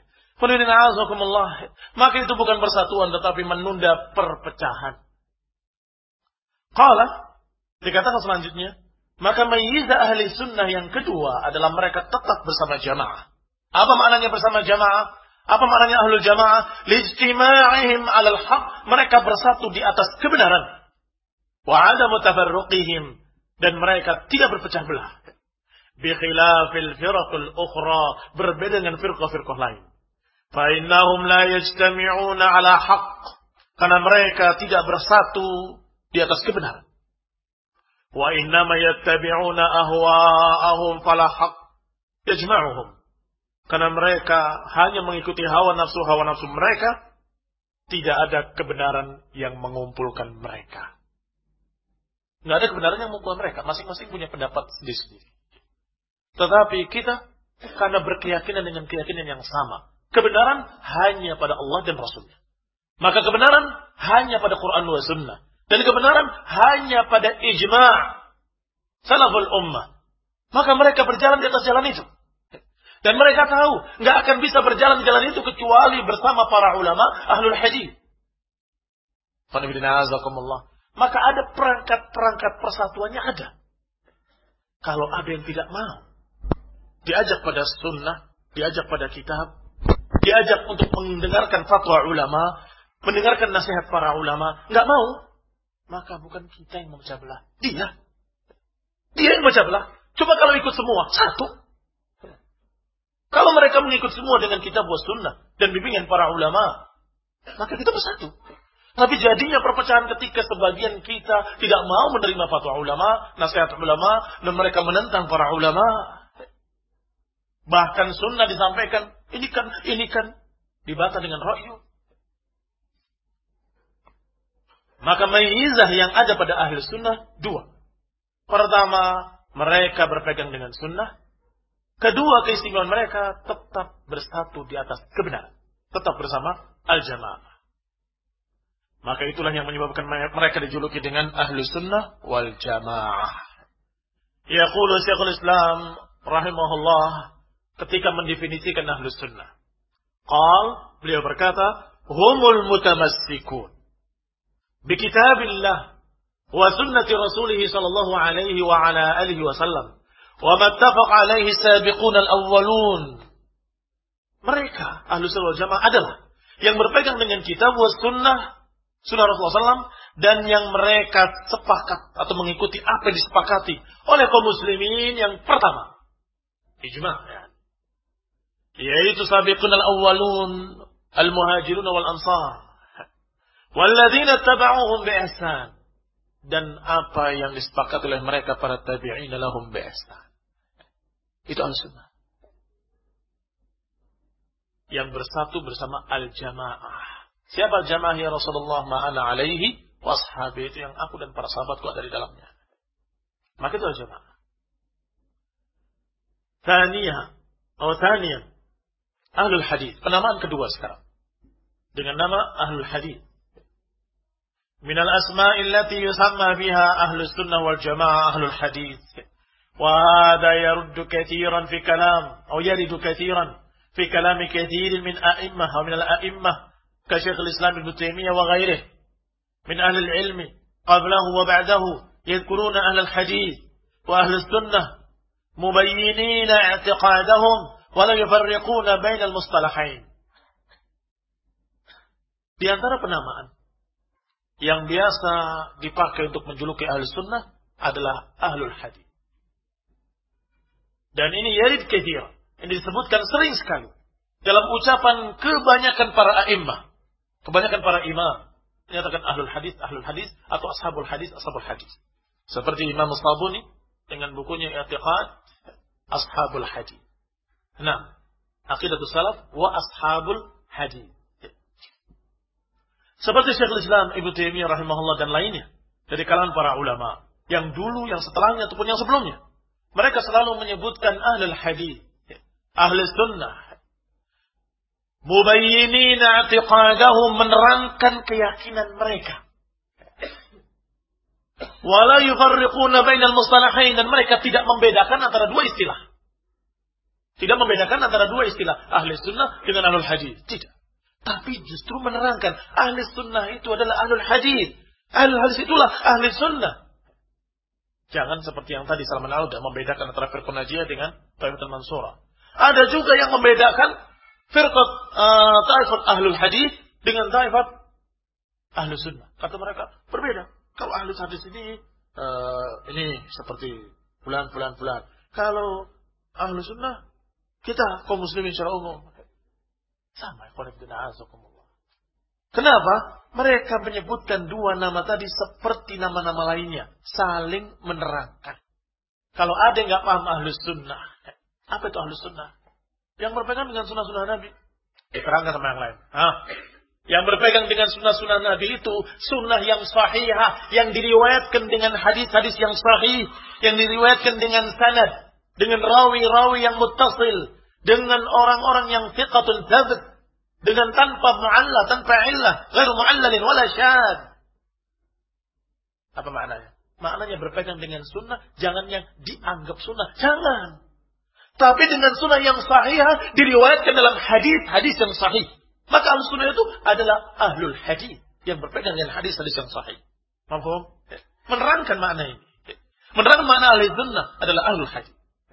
Maka itu bukan persatuan tetapi menunda perpecahan. Qala, dikatakan selanjutnya, maka mayyiza ahli sunnah yang kedua adalah mereka tetap bersama jamaah. Apa maknanya bersama jamaah? Apa maknanya ahlul jamaah? Lijtima'ihim 'alal haq, mereka bersatu di atas kebenaran. Wa 'adamu tafarruqihim, dan mereka tidak berpecah belah. Bi khilafil firaqil ukhra, berbeda dengan firqah-firqah lain. Fa'innahum la yajtami'una 'ala haqq, karena mereka tidak bersatu di atas kebenaran. Wa innama yattabi'una ahwa'ahum fala haqq yajma'uhum, karena mereka hanya mengikuti hawa nafsu hawa nafsu mereka, tidak ada kebenaran yang mengumpulkan mereka. Enggak ada kebenaran yang mengumpulkan mereka, masing-masing punya pendapat sendiri-sendiri. Tetapi kita karena berkeyakinan dengan keyakinan yang sama, kebenaran hanya pada Allah dan Rasulnya. Maka kebenaran hanya pada Quran wa Sunnah. Dan kebenaran hanya pada ijma' salaful ummah. Maka mereka berjalan di atas jalan itu. Dan mereka tahu, nggak akan bisa berjalan di jalan itu kecuali bersama para ulama ahlul hadis. Maka ada perangkat-perangkat persatuannya ada. Kalau ada yang tidak mau, diajak pada sunnah, diajak pada kitab, diajak untuk mendengarkan fatwa ulama, mendengarkan nasihat para ulama, nggak mau, maka bukan kita yang memecah belah, dia. Dia yang memecah belah. Coba kalau ikut semua, satu. Kalau mereka mengikut semua dengan kitab wa sunnah dan bimbingan para ulama, maka kita bersatu. Tapi jadinya perpecahan ketika sebagian kita tidak mau menerima fatwa ulama, nasihat ulama, dan mereka menentang para ulama. Bahkan sunnah disampaikan, ini kan, ini kan, dibantah dengan ra'yu. Maka mayizah yang ada pada ahli sunnah dua. Pertama, mereka berpegang dengan sunnah. Kedua, keistimewaan mereka tetap bersatu di atas kebenaran. Tetap bersama al-jamaah. Maka itulah yang menyebabkan mereka dijuluki dengan ahli sunnah wal jamaah. Yaqulu Syekhul Islam rahimahullah ketika mendefinisikan ahli sunnah. Qal, beliau berkata, humul mutamassikun bi kitabillah wa sunnati rasulih sallallahu alaihi wa ala alihi wasallam wa mattafaq alaihi sabiqun al-awwalun. Mereka ahlu sunnah wal jamaah adalah yang berpegang dengan kitab wa sunnah sunnah Rasulullah sallallahu alaihi wasallam dan yang mereka sepakat atau mengikuti apa yang disepakati oleh kaum muslimin yang pertama ijma' ya. Yaitu sabiqun al-awwalun al-muhajirun wal ansar walladzina tabauhum bi ihsan, dan apa yang disepakati oleh mereka para tabi'in lahum bi ihsan. Itu al-sunnah yang bersatu bersama al-jamaah. Siapa al-jamaah ya Rasulullah? Ma'ana alaihi wa ashabi, itu yang aku dan para sahabatku ada di dalamnya. Maka itu al-jamaah. Thaniyah atau thaniyah ahlul hadis, penamaan kedua sekarang dengan nama ahlul hadis. Min al-asma'i allati yusamma biha ahlus sunnah wal jamaah ahlul hadis. Wa hadha yaruddu katsiran fi kalam atau yaridu katsiran fi kalam katsirin min a'immah wa min al-a'immah ka Syekh al-Islam Ibnu Taimiyah wa ghairihi min ahli al-ilm qablahu wa ba'dahu yadhkuruna ahlul hadis wa ahlus sunnah mubayyinina i'tiqadahum wa la yufarriquna bainal mustalahain. Di antara penamaan yang biasa dipakai untuk menjuluki ahli sunnah adalah ahlul hadis. Dan ini yarid katsir, ini disebutkan sering sekali dalam ucapan kebanyakan para a'immah, kebanyakan para imam menyatakan ahlul hadis, ahlul hadis atau ashabul hadis, ashabul hadis. Seperti Imam As-Sabuni dengan bukunya I'tiqad Ashabul Hadis. Nah, Aqidatus Salaf wa Ashabul Hadis. Seperti Syekhul Islam Ibnu Taimiyah rahimahullah dan lainnya dari kalangan para ulama yang dulu, yang setelahnya ataupun yang sebelumnya. Mereka selalu menyebutkan ahlul hadis, ahli sunnah. Mubayyinina i'tiqadahum, menerangkan keyakinan mereka. Wala yufarriquna bainal mustalahain, dan mereka tidak membedakan antara dua istilah. Tidak membedakan antara dua istilah ahli sunnah dengan ahlul hadis. Tidak. Tapi justru menerangkan ahli sunnah itu adalah ahlul hadis. Ahlul hadis itulah ahli sunnah. Jangan seperti yang tadi Salman Al-Auda membedakan antara firqah Najiyah dengan Taifatul Mansurah. Ada juga yang membedakan firqah uh, Taifat ahlul hadis dengan Taifat ahli sunnah. Kata mereka berbeda. Kalau ahli hadis ini uh, ini seperti fulan fulan fulan. Kalau ahli sunnah kita kaum muslimin secara umum sama. Kenapa? Mereka menyebutkan dua nama tadi seperti nama-nama lainnya, saling menerangkan. Kalau ada yang nggak paham ahli sunnah, apa itu ahli sunnah? Yang berpegang dengan sunnah-sunnah Nabi, diterangkan sama yang lain. Hah? Yang berpegang dengan sunnah-sunnah Nabi itu sunnah yang sahihah, yang diriwayatkan dengan hadis-hadis yang sahih, yang diriwayatkan dengan sanad, dengan rawi-rawi yang muttasil, dengan orang-orang yang thiqatun thabit, dengan tanpa mu'allah, tanpa illah, ghairu mu'allalin wala syad. Apa maknanya? Maknanya berpegang dengan sunnah, jangan yang dianggap sunnah, jangan. Tapi dengan sunnah yang sahihah, diriwayatkan dalam hadis-hadis yang sahih. Maka ahli sunnah itu adalah ahlul hadis yang berpegang dengan hadis-hadis yang sahih. Paham? Menerangkan makna ini. Menerangkan makna ahli sunnah adalah ahlul hadis.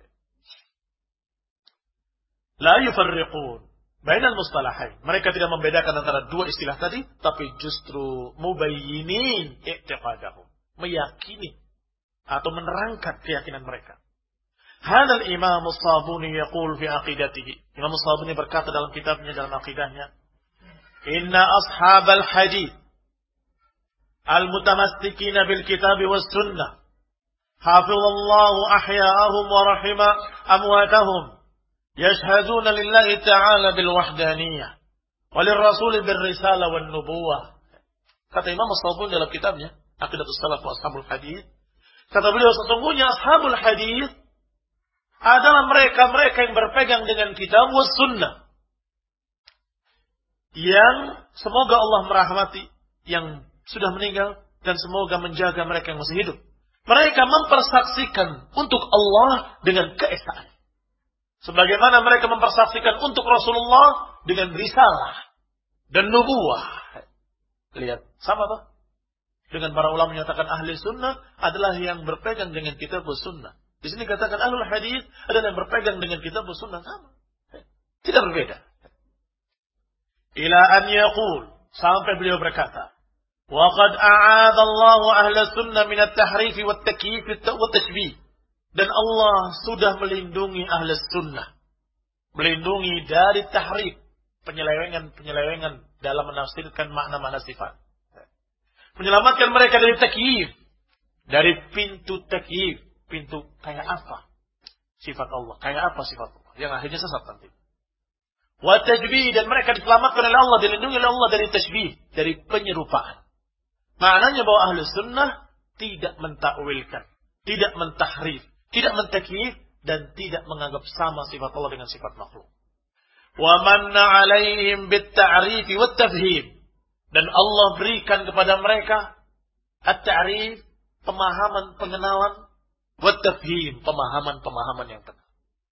La yufarriqun bainal mustalahain. Mereka tidak membedakan antara dua istilah tadi, tapi justru mubayyinin i'tiqadahum, meyakini atau menerangkan keyakinan mereka. Hadal Imam As-Sabuni yaqul fi aqidatihi. Imam As-Sabuni berkata dalam kitabnya, dalam akidahnya, inna ashabal hadith al-mutamassikina bil kitab was sunnah hafizallahu ahya'ahum wa rahima amwatahum yashhaduna lillahi ta'ala bil wahdaniyah wa lirrasul bil risalah wan nubuwah. Kata Imam As-Sabuni dalam kitabnya Aqidatus Salaf wa Ashabul Hadith, kata beliau, sesungguhnya ashabul hadith adalah mereka-mereka yang berpegang dengan kitab was sunnah, yang semoga Allah merahmati yang sudah meninggal dan semoga menjaga mereka yang masih hidup. Mereka mempersaksikan untuk Allah dengan keesaan, sebagaimana mereka mempersaksikan untuk Rasulullah dengan risalah dan nubuwah. Lihat, sama tuh. Dengan para ulama menyatakan ahli sunnah adalah yang berpegang dengan kitab sunnah. Di sini katakan ahlul hadis adalah yang berpegang dengan kitab sunnah. Sama. Tidak berbeda. Ila an yaqul. Sampai beliau berkata. Wa qad a'adha Allahu ahla sunnah min at-tahrif wa at-takyif wa at-tashbih. Dan Allah sudah melindungi ahli sunnah. Melindungi dari tahrif. Penyelewengan-penyelewengan dalam menafsirkan makna-makna sifat. Menyelamatkan mereka dari takyif. Dari pintu takyif. Pintu kayak apa sifat Allah. Kayak apa sifat Allah. Yang akhirnya sesat nanti. Wa tajbih. Dan mereka diselamatkan oleh Allah. Dilindungi oleh Allah dari tajbih. Dari penyerupaan. Maknanya bahwa ahli sunnah tidak mentakwilkan. Tidak mentahrif. Tidak mentakyif. Dan tidak menganggap sama sifat Allah dengan sifat makhluk. Wa manna alaihim bit-ta'rif wa at-tafhim. Dan Allah berikan kepada mereka at-ta'rif, pemahaman, pengenalan, wa at-tafhim, pemahaman-pemahaman yang benar.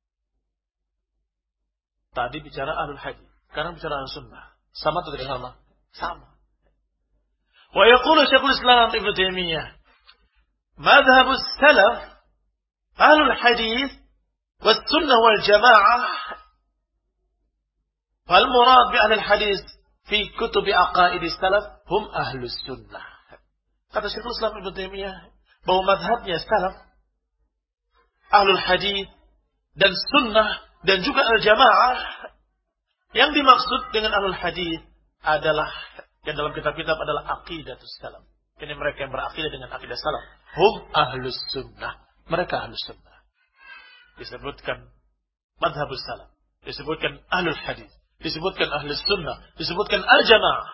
Tadi bicara ahlul hadis, sekarang bicara ahlus sunnah. Sama atau tidak sama? Sama. Wa yaqulu Syekhul Islam Ibnu Taimiyah, madhhabus salaf ahlul hadis was sunnah wal jamaah. Fal murad bi ahlul hadis fi kutub aqaid salaf hum ahlus sunnah. Kata Syekhul Islam Ibnu Taimiyah bahwa madhabnya salaf ahlul hadis dan sunnah dan juga al-jamaah, yang dimaksud dengan ahlul hadis adalah yang dalam kitab-kitab adalah aqidatus salaf. Ini mereka yang berakidah dengan akidah salaf. Hum ahlus sunnah. Mereka ahlus sunnah. Disebutkan madhabus salaf. Disebutkan ahlul hadis. Disebutkan ahlus sunnah. Disebutkan al-jamaah.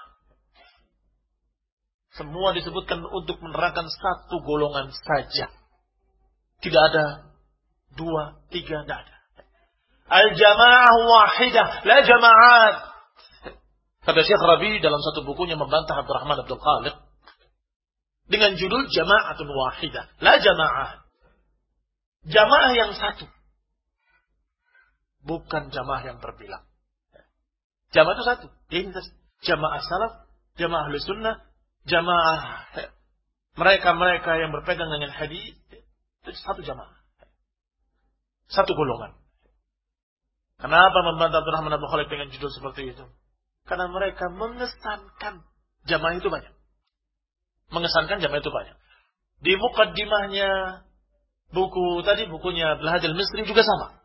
Semua disebutkan untuk menerangkan satu golongan saja. Tidak ada dua, tiga, tidak ada. Al-jamaah wahidah, la jama'at. Kata Syekh Rabi dalam satu bukunya membantah Abdurrahman Abdul Khaliq dengan judul Jama'atun wahidah, la jama'at. Jamaah yang satu. Bukan jamaah yang berbilang. Jamaah itu satu. Ini jamaah salaf, jamaah ahli sunnah, jamaah mereka-mereka yang berpegang dengan hadis. Itu satu jamaah. Satu golongan. Kenapa membantah Abdurrahman Abdul Khaliq dengan judul seperti itu? Karena mereka mengesankan jamaah itu banyak. Mengesankan jamaah itu banyak. Di muqaddimahnya buku tadi, bukunya Abdul Hadi Al-Misri juga sama.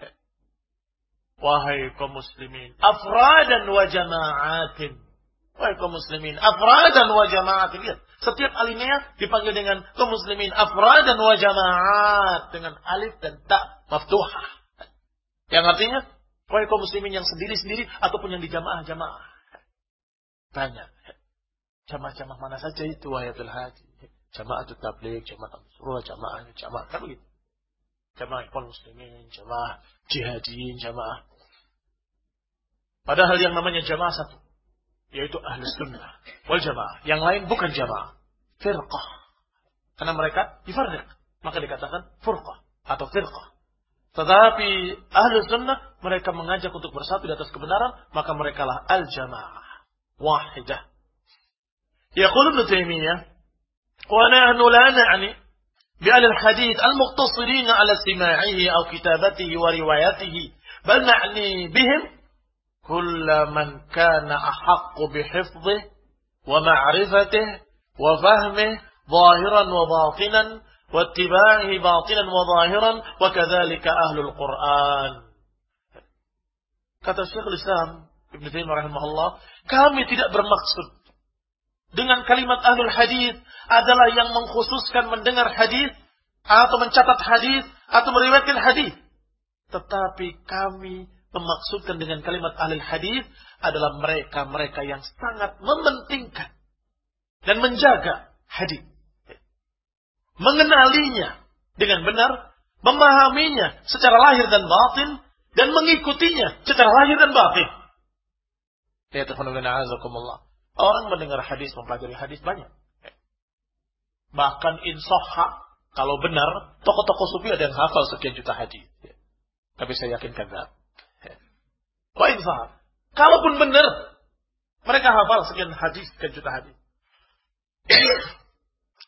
Wahai kaum muslimin, afradan wa jama'atin. Wahai kaum muslimin, afradan wa jama'atin. Lihat, setiap alinea dipanggil dengan kaum muslimin, afradan wa jama'at. Dengan alif dan ta maftuhah. Yang artinya, wahai kaum muslimin yang sendiri-sendiri ataupun yang di jamaah-jamaah. Tanya, jamaah-jamaah mana saja itu wahai Abdul Hadi? Jamaah tabligh, jamaah ansur, jamaah jamaah kan begitu. Jamaah kaum muslimin, jamaah jihadiyin, jamaah. Padahal yang namanya jamaah satu, yaitu ahlus sunnah wal jamaah. Yang lain bukan jamaah, firqah. Karena mereka difarriq, maka dikatakan furqah atau firqah. Tetapi ahlu sunnah mereka mengajak untuk bersatu di atas kebenaran, maka merekalah al-jamaah wahidah. Yaqul Ibnu Taimiyah, wa nahnu la na'ni bi al-hadits al-muqtasirin ala istima'ihi aw kitabatihi wa riwayatihi, bal na'ni bihim kull man kana ahaqqu bi hifdhihi wa ma'rifatihi wa fahmihi zahiran wa batinan واتباعه باطنا وظاهرا وكذلك أهل القرآن. Kata Syekhul Islam Ibnu Taimiyah rahimahullah, kami tidak bermaksud dengan kalimat ahlul hadis adalah yang mengkhususkan mendengar hadis atau mencatat hadis atau meriwayatkan hadis. Tetapi kami memaksudkan dengan kalimat ahlul hadis adalah mereka-mereka yang sangat mementingkan dan menjaga hadis. Mengenalinya dengan benar, memahaminya secara lahir dan batin, dan mengikutinya secara lahir dan batin. Ya teman-teman, azakumullah. Orang mendengar hadis, mempelajari hadis banyak. Bahkan insahha, kalau benar, tokoh-tokoh sufi ada yang hafal sekian juta hadis. Tapi saya yakin kadzab. Wa insahha, kalaupun benar, mereka hafal sekian hadis, sekian juta hadis.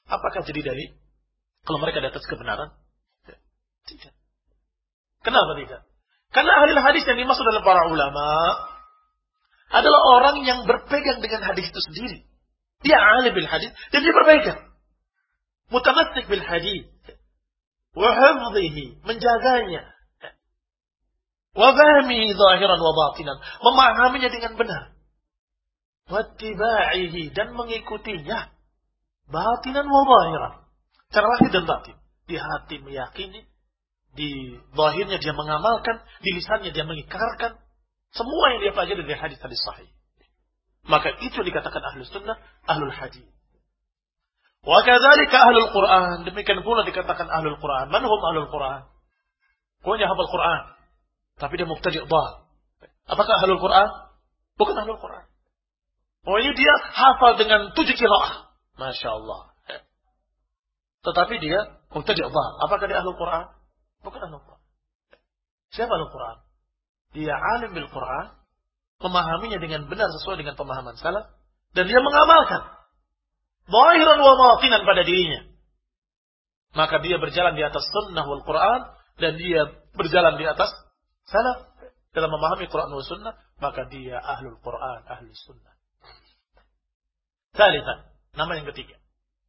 Apakah jadi dalil kalau mereka di atas kebenaran? Tidak. Kenapa tidak? Karena ahli hadis yang dimaksud oleh para ulama adalah orang yang berpegang dengan hadis itu sendiri. Dia alim bil hadis dan dia berpegang. Mutamassik bil hadis. Wa hifdhihi, menjaganya. Wa fahmihi zahiran wa batinan, memahaminya dengan benar. Wa ittiba'ihi, dan mengikutinya batinan wa zahiran. Secara lahir dan batin. Di hati meyakini, di zahirnya dia mengamalkan, di lisannya dia mengikrarkan semua yang dia pelajari dari hadis-hadis sahih. Maka itu dikatakan ahlus sunnah, ahlul hadis. Wa kadzalika ahlul Quran, demikian pula dikatakan ahlul Quran. Man hum ahlul Quran? Pokoknya hafal Quran, tapi dia mubtadi' dhal. Apakah ahlul Quran? Bukan ahlul Quran. Pokoknya dia hafal dengan tujuh qiraah. Masya Allah. Tetapi dia mubtadi' dhal. Apakah dia ahlul Quran? Bukan ahlul Quran. Siapa ahlul Quran? Dia alim bil Quran, memahaminya dengan benar sesuai dengan pemahaman salaf, dan dia mengamalkan zahiran wa batinan pada dirinya. Maka dia berjalan di atas sunnah wal Quran, dan dia berjalan di atas salaf dalam memahami Quran wa sunnah, maka dia ahlul Quran, ahlul sunnah. Thalithan, nama yang ketiga,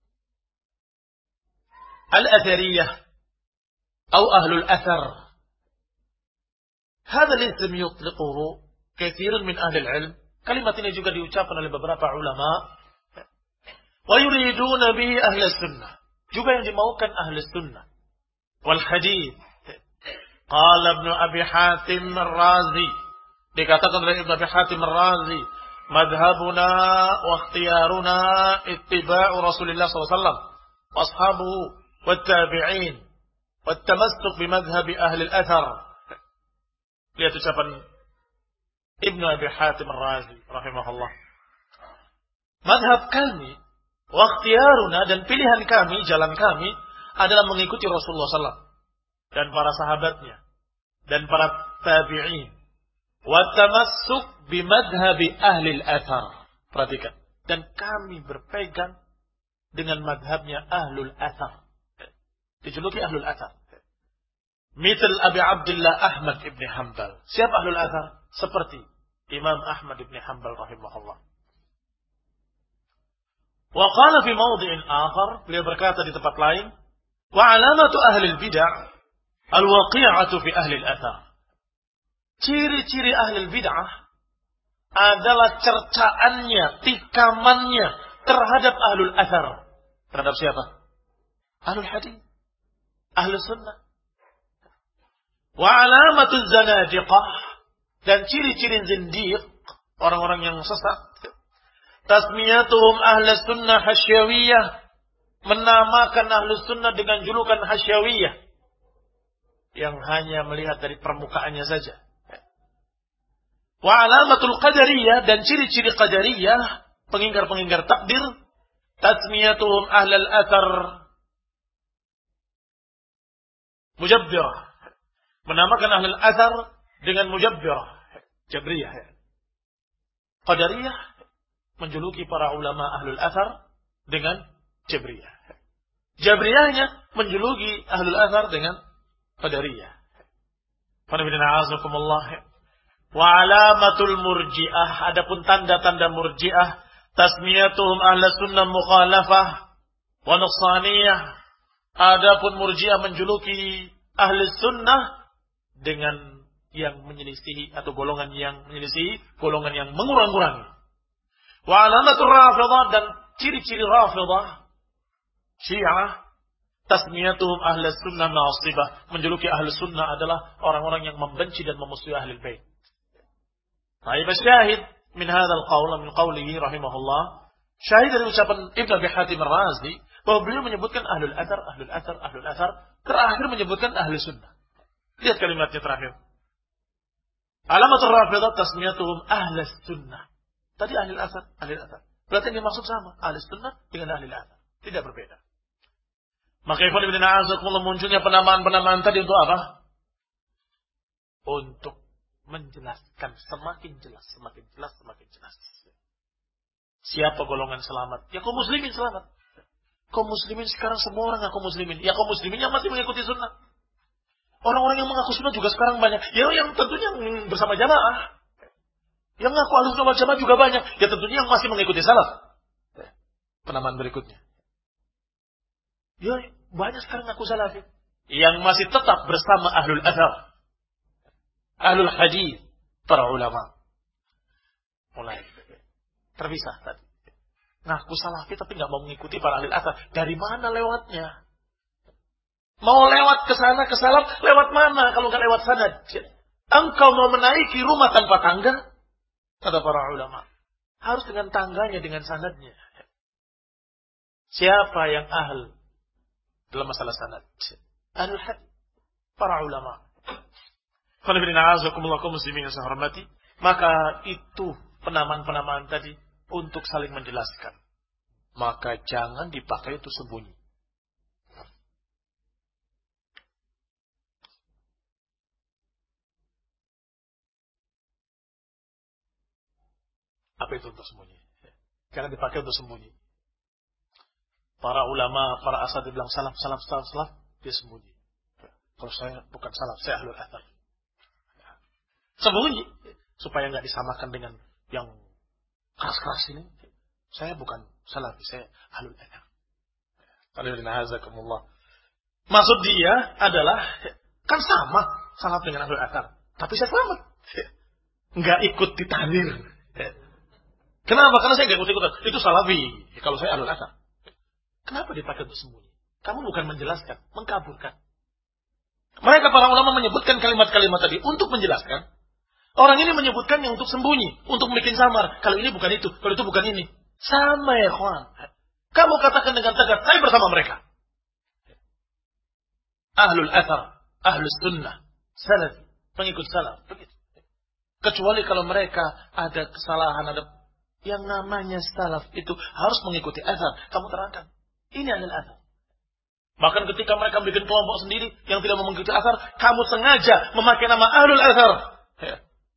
al-athariyah atau ahlul athar. Hadha al-ism yutliquhu katsirun min ahli al-ilm. Kalimat ini juga diucapkan oleh beberapa ulama. Wa yuriduna bihi ahli sunnah. Juga yang dimaukan ahli sunnah wal hadith. Qala Ibnu Abi Hatim Ar-Razi, dikatakan oleh Ibnu Abi Hatim Ar-Razi, madhabuna wa ikhtiyaruna ittiba'u Rasulillah sallallahu alaihi wasallam wa ashabuhu wat tabi'in wat tamassuk bi madhhabi ahli al-athar. Lihat ucapan Ibnu Abi Hatim Ar-Razi rahimahullah. Madhab kami wa ikhtiyaruna, dan pilihan kami, jalan kami adalah mengikuti Rasulullah sallallahu alaihi wasallam dan para sahabatnya dan para tabi'in. Wa tamassuk bi madhhabi ahli al-athar. Perhatikan. Dan kami berpegang dengan madhabnya ahlul athar. Dijuluki ahlul athar. Misal Abi Abdullah Ahmad ibn Hanbal. Siapa ahlul athar? Seperti Imam Ahmad ibn Hanbal rahimahullah. Wa qala fi mawdi'in akhar, beliau berkata di tempat lain, wa alamatu ahli al-bid'ah al-waqi'atu fi ahli al-athar. Ciri-ciri ahli bid'ah adalah cercaannya, tikamannya terhadap ahlul athar. Terhadap siapa? Ahlul hadis, ahlus sunnah. Wa alamatul zanadiqah, dan ciri-ciri zindiq, orang-orang yang sesat, tasmiyatuhum ahlus sunnah hasyawiyah, menamakan ahlus sunnah dengan julukan hasyawiyah, yang hanya melihat dari permukaannya saja. Wa alamatul qadariyah, dan ciri-ciri qadariyah, pengingkar-pengingkar takdir, tasmiyatuhum ahlal athar mujabbirah, menamakan ahlul athar dengan mujabbirah, jabriyah. Qadariyah menjuluki para ulama ahlul athar dengan jabriyah. Jabriyahnya menjuluki ahlul athar dengan qadariyah. Wa alamatul murji'ah, adapun tanda-tanda murji'ah, tasmiyatuhum ahla sunnah mukhalafah wa nuqsaniyah. Adapun murji'ah menjuluki ahli sunnah dengan yang menyelisihi atau golongan yang menyelisihi, golongan yang mengurang-urangi. Wa alamatul rafidah, dan ciri-ciri rafidah Syiah, tasmiyatuhum ahli sunnah nasibah, menjuluki ahli sunnah adalah orang-orang yang membenci dan memusuhi ahli bait. Baik, syahid min hadzal qaul min qaulihi rahimahullah. Syahid dari ucapan Ibnu Abi Hatim Ar-Razi bahwa beliau menyebutkan ahlul athar, ahlul athar, ahlul athar, terakhir menyebutkan ahli sunnah. Lihat kalimatnya terakhir. Alamatul rafidah tasmiyatuhum ahli sunnah. Tadi ahli athar, ahli athar. Berarti yang dimaksud sama, ahli sunnah dengan ahli athar. Tidak berbeda. Maka ikhwan ibn a'azakumullah, munculnya penamaan-penamaan tadi untuk apa? Untuk menjelaskan semakin jelas, semakin jelas, semakin jelas. Siapa golongan selamat? Ya kaum muslimin selamat. Kaum muslimin sekarang semua orang ngaku muslimin. Ya kaum muslimin yang masih mengikuti sunnah. Orang-orang yang mengaku sunnah juga sekarang banyak. Ya yang tentunya yang bersama jamaah. Yang ngaku ahlus sunnah wal jamaah juga banyak. Ya tentunya yang masih mengikuti salaf. Penamaan berikutnya. Ya banyak sekarang ngaku salafi. Yang masih tetap bersama ahlul athar. Ahlul hadis. Para ulama. Mulai terpisah tadi. Ngaku salafi tapi nggak mau mengikuti para ahli athar. Dari mana lewatnya? Mau lewat ke sana ke salaf, lewat mana kalau nggak lewat sanad? Engkau mau menaiki rumah tanpa tangga? Kata para ulama. Harus dengan tangganya, dengan sanadnya. Siapa yang ahl dalam masalah sanad? Ahlul hadis, para ulama. Kalau muslimin yang saya hormati, maka itu penamaan-penamaan tadi untuk saling menjelaskan. Maka jangan dipakai itu sembunyi. Apa itu untuk sembunyi? Jangan dipakai untuk sembunyi. Para ulama, para asatidz bilang salaf, salaf, salaf, salaf, dia sembunyi. Kalau saya bukan salaf, saya ahlul athar. Sembunyi supaya nggak disamakan dengan yang keras-keras ini. Saya bukan salafi, saya ahlul athar. Maksud dia adalah kan sama salaf dengan ahlul athar, tapi saya selamat. Nggak ikut ditanir. Kenapa? Karena saya nggak ikut-ikutan. Itu salafi. Kalau saya ahlul athar. Kenapa dipakai untuk sembunyi? Kamu bukan menjelaskan, mengkaburkan. Mereka para ulama menyebutkan kalimat-kalimat tadi untuk menjelaskan. Orang ini menyebutkannya untuk sembunyi, untuk bikin samar. Kalau ini bukan itu, kalau itu bukan ini. Sama ya kawan. Kamu katakan dengan tegas, saya bersama mereka. Ahlul athar, ahlus sunnah, salaf, pengikut salaf. Begitu. Kecuali kalau mereka ada kesalahan, ada yang namanya salaf itu harus mengikuti athar. Kamu terangkan. Ini adalah athar. Bahkan ketika mereka bikin kelompok sendiri yang tidak mengikuti athar, kamu sengaja memakai nama ahlul athar. Ya.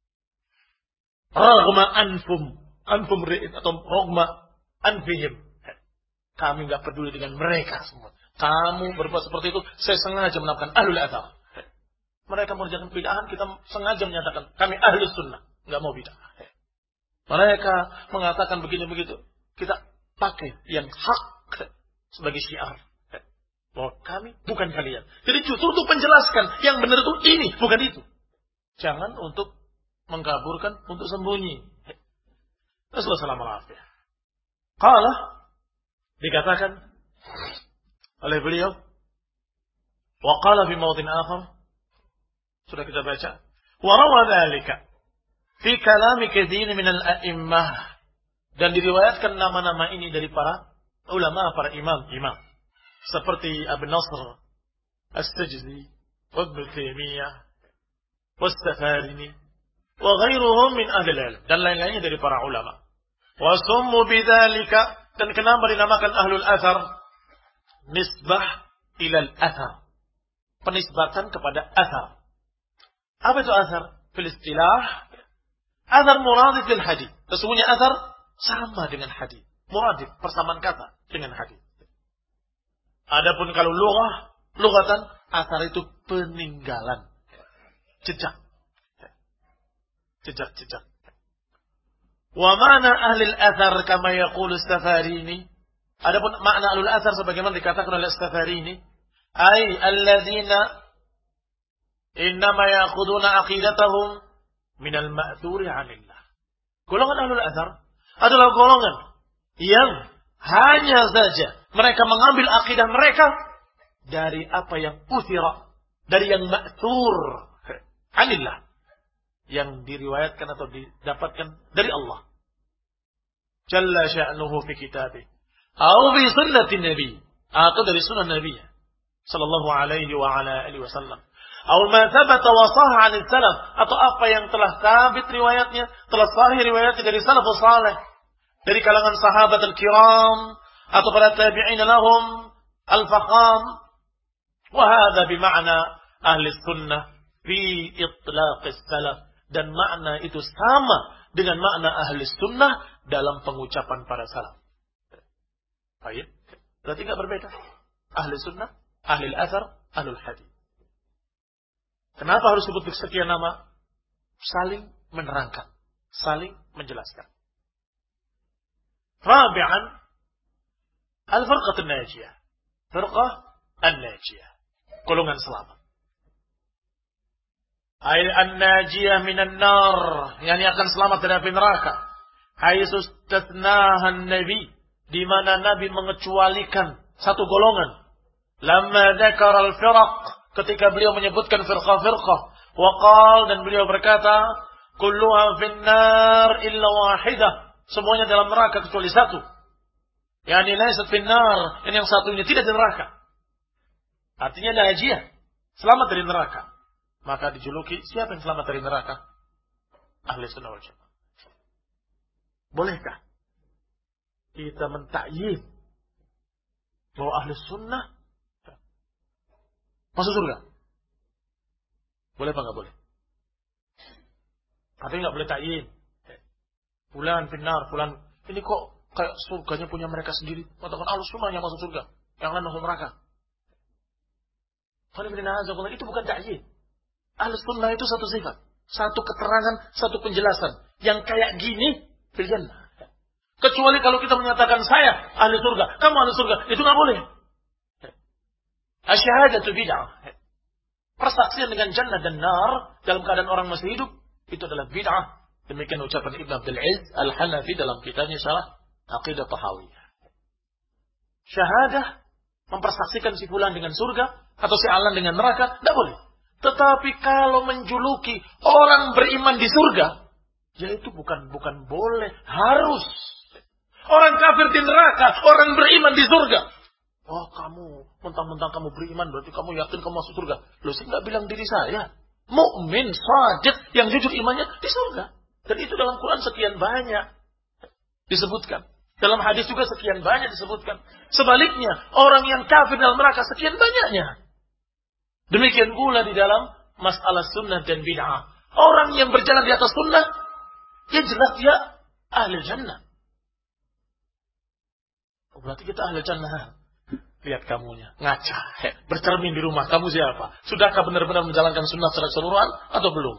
Ragma anfum, anfum ri'in atau ragma anfihim. Kami enggak peduli dengan mereka semua. Kamu berbuat seperti itu, saya sengaja menamakan ahlul athar. Mereka mengerjakan bid'ahan, kita sengaja menyatakan kami ahlus sunnah, enggak mau bid'ah. Mereka mengatakan begini begitu, kita pakai yang hak sebagai syiar. Bahwa kami bukan kalian. Jadi justru untuk menjelaskan yang benar itu ini, bukan itu. Jangan untuk mengkaburkan, untuk sembunyi. Rasulullah sallallahu alaihi wasallam. Qala, dikatakan oleh beliau, wa qala fi mawdin akhar, sudah kita baca, wa rawa dzalika fi kalami katsir min al-a'immah, dan diriwayatkan nama-nama ini dari para ulama, para imam-imam seperti Abu Nasr As-Sajdi, Ibnu Taimiyah, Was-Safarini, wa ghairuhum min ahli al-ilm, dan lain-lainnya dari para ulama. Wa summu bidzalika, dan kenapa dinamakan ahlul athar? Nisbah ilal athar, penisbatan kepada athar. Apa itu athar? Fil istilah, athar muradif lil hadis. Sesungguhnya athar sama dengan hadis. Muradif, persamaan kata dengan hadis. Adapun kalau lughah, lughatan, athar itu peninggalan, jejak. Jejak-jejak. Wa mana ahli al-athar kama yaqulu As-Safarini. Adapun makna ahlul athar sebagaimana dikatakan oleh As-Safarini, ay alladzina innama ya'khuduna aqidatahum min al-ma'thuri 'anillah. Golongan ahlul athar adalah golongan yang hanya saja mereka mengambil akidah mereka dari apa yang uthira, dari yang ma'thur 'anillah, yang diriwayatkan atau didapatkan dari Allah Jalla sya'nuhu fi kitabih, atau fi sunnati Nabi, atau dari sunnah Nabi sallallahu alaihi wa ala alihi wasallam, atau ma thabata wa sahha 'an salaf, atau apa yang telah sabit riwayatnya, telah sahih riwayatnya dari salafus salih, dari kalangan sahabat al-kiram atau para tabi'in lahum al-faqam. Wa hadha bi ma'na ahli sunnah fi itlaq as-salaf, dan makna itu sama dengan makna ahli sunnah dalam pengucapan para salaf. Baik. Berarti nggak berbeda. Ahli sunnah, ahli al-athar, ahli hadis. Kenapa harus sebut sekian nama? Saling menerangkan, saling menjelaskan. Rabi'an, al-firqah an-najiyah. Firqah an-najiyah. Golongan selamat. Ay an-najiyah minan nar, yang akan selamat dari api neraka. Haitsu istatnaha an-nabi, di mana Nabi mengecualikan satu golongan. Lamma dzakara al-firaq, ketika beliau menyebutkan firqah-firqah, waqal, dan beliau berkata, kulluha finnar illa wahidah, semuanya dalam neraka kecuali satu. Yani laysat finnar, yang satu ini tidak di neraka. Artinya najiyah, selamat dari neraka. Maka dijuluki, siapa yang selamat dari neraka? Ahli sunnah wal jamaah. Bolehkah kita mentakyin bahwa ahli sunnah masuk surga? Boleh apa enggak boleh? Katanya enggak boleh takyin. Fulan finnar, fulan ini kok kayak surganya punya mereka sendiri. Katakan ahli sunnah yang masuk surga, yang lain masuk neraka. Itu bukan takyin. Ahli sunnah itu satu sifat, satu keterangan, satu penjelasan yang kayak gini fil jannah. Kecuali kalau kita menyatakan saya ahli surga, kamu ahli surga, itu enggak boleh. Asyhadatu bid'ah. Persaksian dengan jannah dan nar dalam keadaan orang masih hidup itu adalah bid'ah. Demikian ucapan Ibn Abdul Aziz Al-Hanafi dalam kitabnya Syarah Aqidah Tahawiyah. Syahadah mempersaksikan si fulan dengan surga atau si alan dengan neraka tidak boleh. Tetapi kalau menjuluki orang beriman di surga, ya itu bukan bukan boleh, harus. Orang kafir di neraka, orang beriman di surga. Oh, kamu mentang-mentang kamu beriman berarti kamu yakin kamu masuk surga. Loh, saya nggak bilang diri saya. Mukmin, shadiq, yang jujur imannya di surga. Dan itu dalam Quran sekian banyak disebutkan. Dalam hadis juga sekian banyak disebutkan. Sebaliknya, orang yang kafir dalam neraka sekian banyaknya. Demikian pula di dalam masalah sunnah dan bid'ah. Orang yang berjalan di atas sunnah, ya jelas dia ahli jannah. Oh, berarti kita ahli jannah. Lihat kamunya, ngaca, he, bercermin di rumah. Kamu siapa? Sudahkah benar-benar menjalankan sunnah secara keseluruhan atau belum?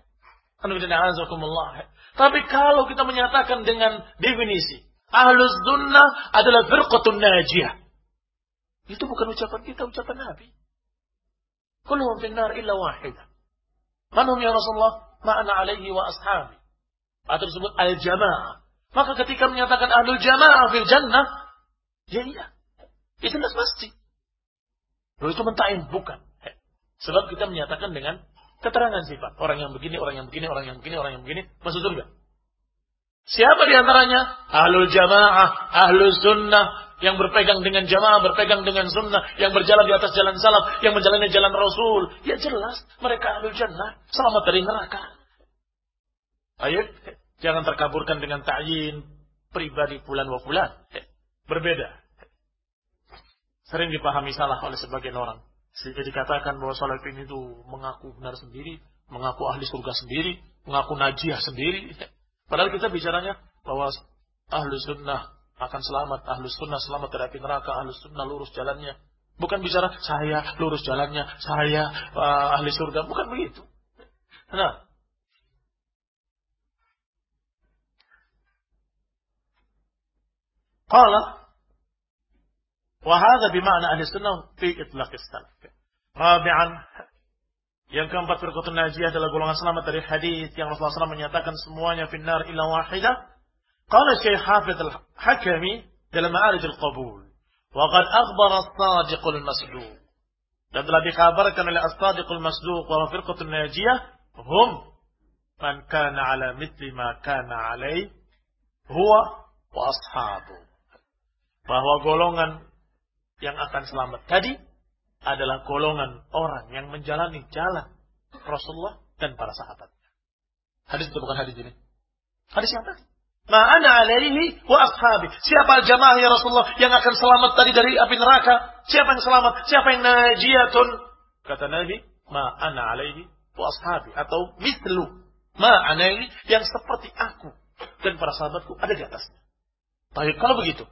Tapi kalau kita menyatakan dengan definisi, ahlus sunnah adalah firqatun najiyah, itu bukan ucapan kita, ucapan Nabi. Kulluhum finnar illa wahidah. Man hum ya Rasulullah? Ma ana alaihi wa ashabi. Atau disebut al-jamaah. Maka ketika menyatakan ahlul jamaah fil jannah, ya iya. Itu tidak pasti. Lalu itu mentain, bukan. Sebab kita menyatakan dengan keterangan sifat. Orang yang begini, orang yang begini, orang yang begini, orang yang begini, masuk surga. Siapa di antaranya? Ahlul jamaah, ahlul sunnah, yang berpegang dengan jamaah, berpegang dengan sunnah, yang berjalan di atas jalan salaf, yang menjalani jalan Rasul. Ya jelas, mereka ahlul jannah, selamat dari neraka. Ayo, jangan terkaburkan dengan ta'yin pribadi fulan wa fulan. Berbeda. Sering dipahami salah oleh sebagian orang. Sehingga dikatakan bahwa salafin itu mengaku benar sendiri, mengaku ahli surga sendiri, mengaku najiyah sendiri. Padahal kita bicaranya bahwa ahlu sunnah akan selamat, ahlu sunnah selamat dari api neraka, ahlu sunnah lurus jalannya. Bukan bicara saya lurus jalannya, saya uh, ahli surga. Bukan begitu. Nah, qala وهذا بمعنى أهل السنة في إطلاق السلف. رابعا, yang keempat, firqatun najiyah adalah golongan selamat dari hadis yang Rasulullah shallallahu alaihi wasallam menyatakan semuanya finnar illa wahidah. Qala Syekh Hafidz Al-Hakami dalam Ma'arij Al-Qabul, wa qad akhbara as-sadiq al-masduq, dan telah dikabarkan oleh as-sadiq al-masduq bahwa firqatun najiyah hum man kana ala mithli ma kana alaihi huwa wa ashabu, bahwa golongan yang akan selamat tadi adalah golongan orang yang menjalani jalan Rasulullah dan para sahabatnya. Hadis itu bukan hadis ini. Hadis yang tadi. Ma'ana alaihi wa ashabi. Siapa al-jamaah ya Rasulullah yang akan selamat tadi dari api neraka? Siapa yang selamat? Siapa yang najiyatun? Kata Nabi, ma'ana alaihi wa ashabi. Atau mislu ma'ana alaihi, yang seperti aku dan para sahabatku ada di atasnya. Baik, kalau begitu,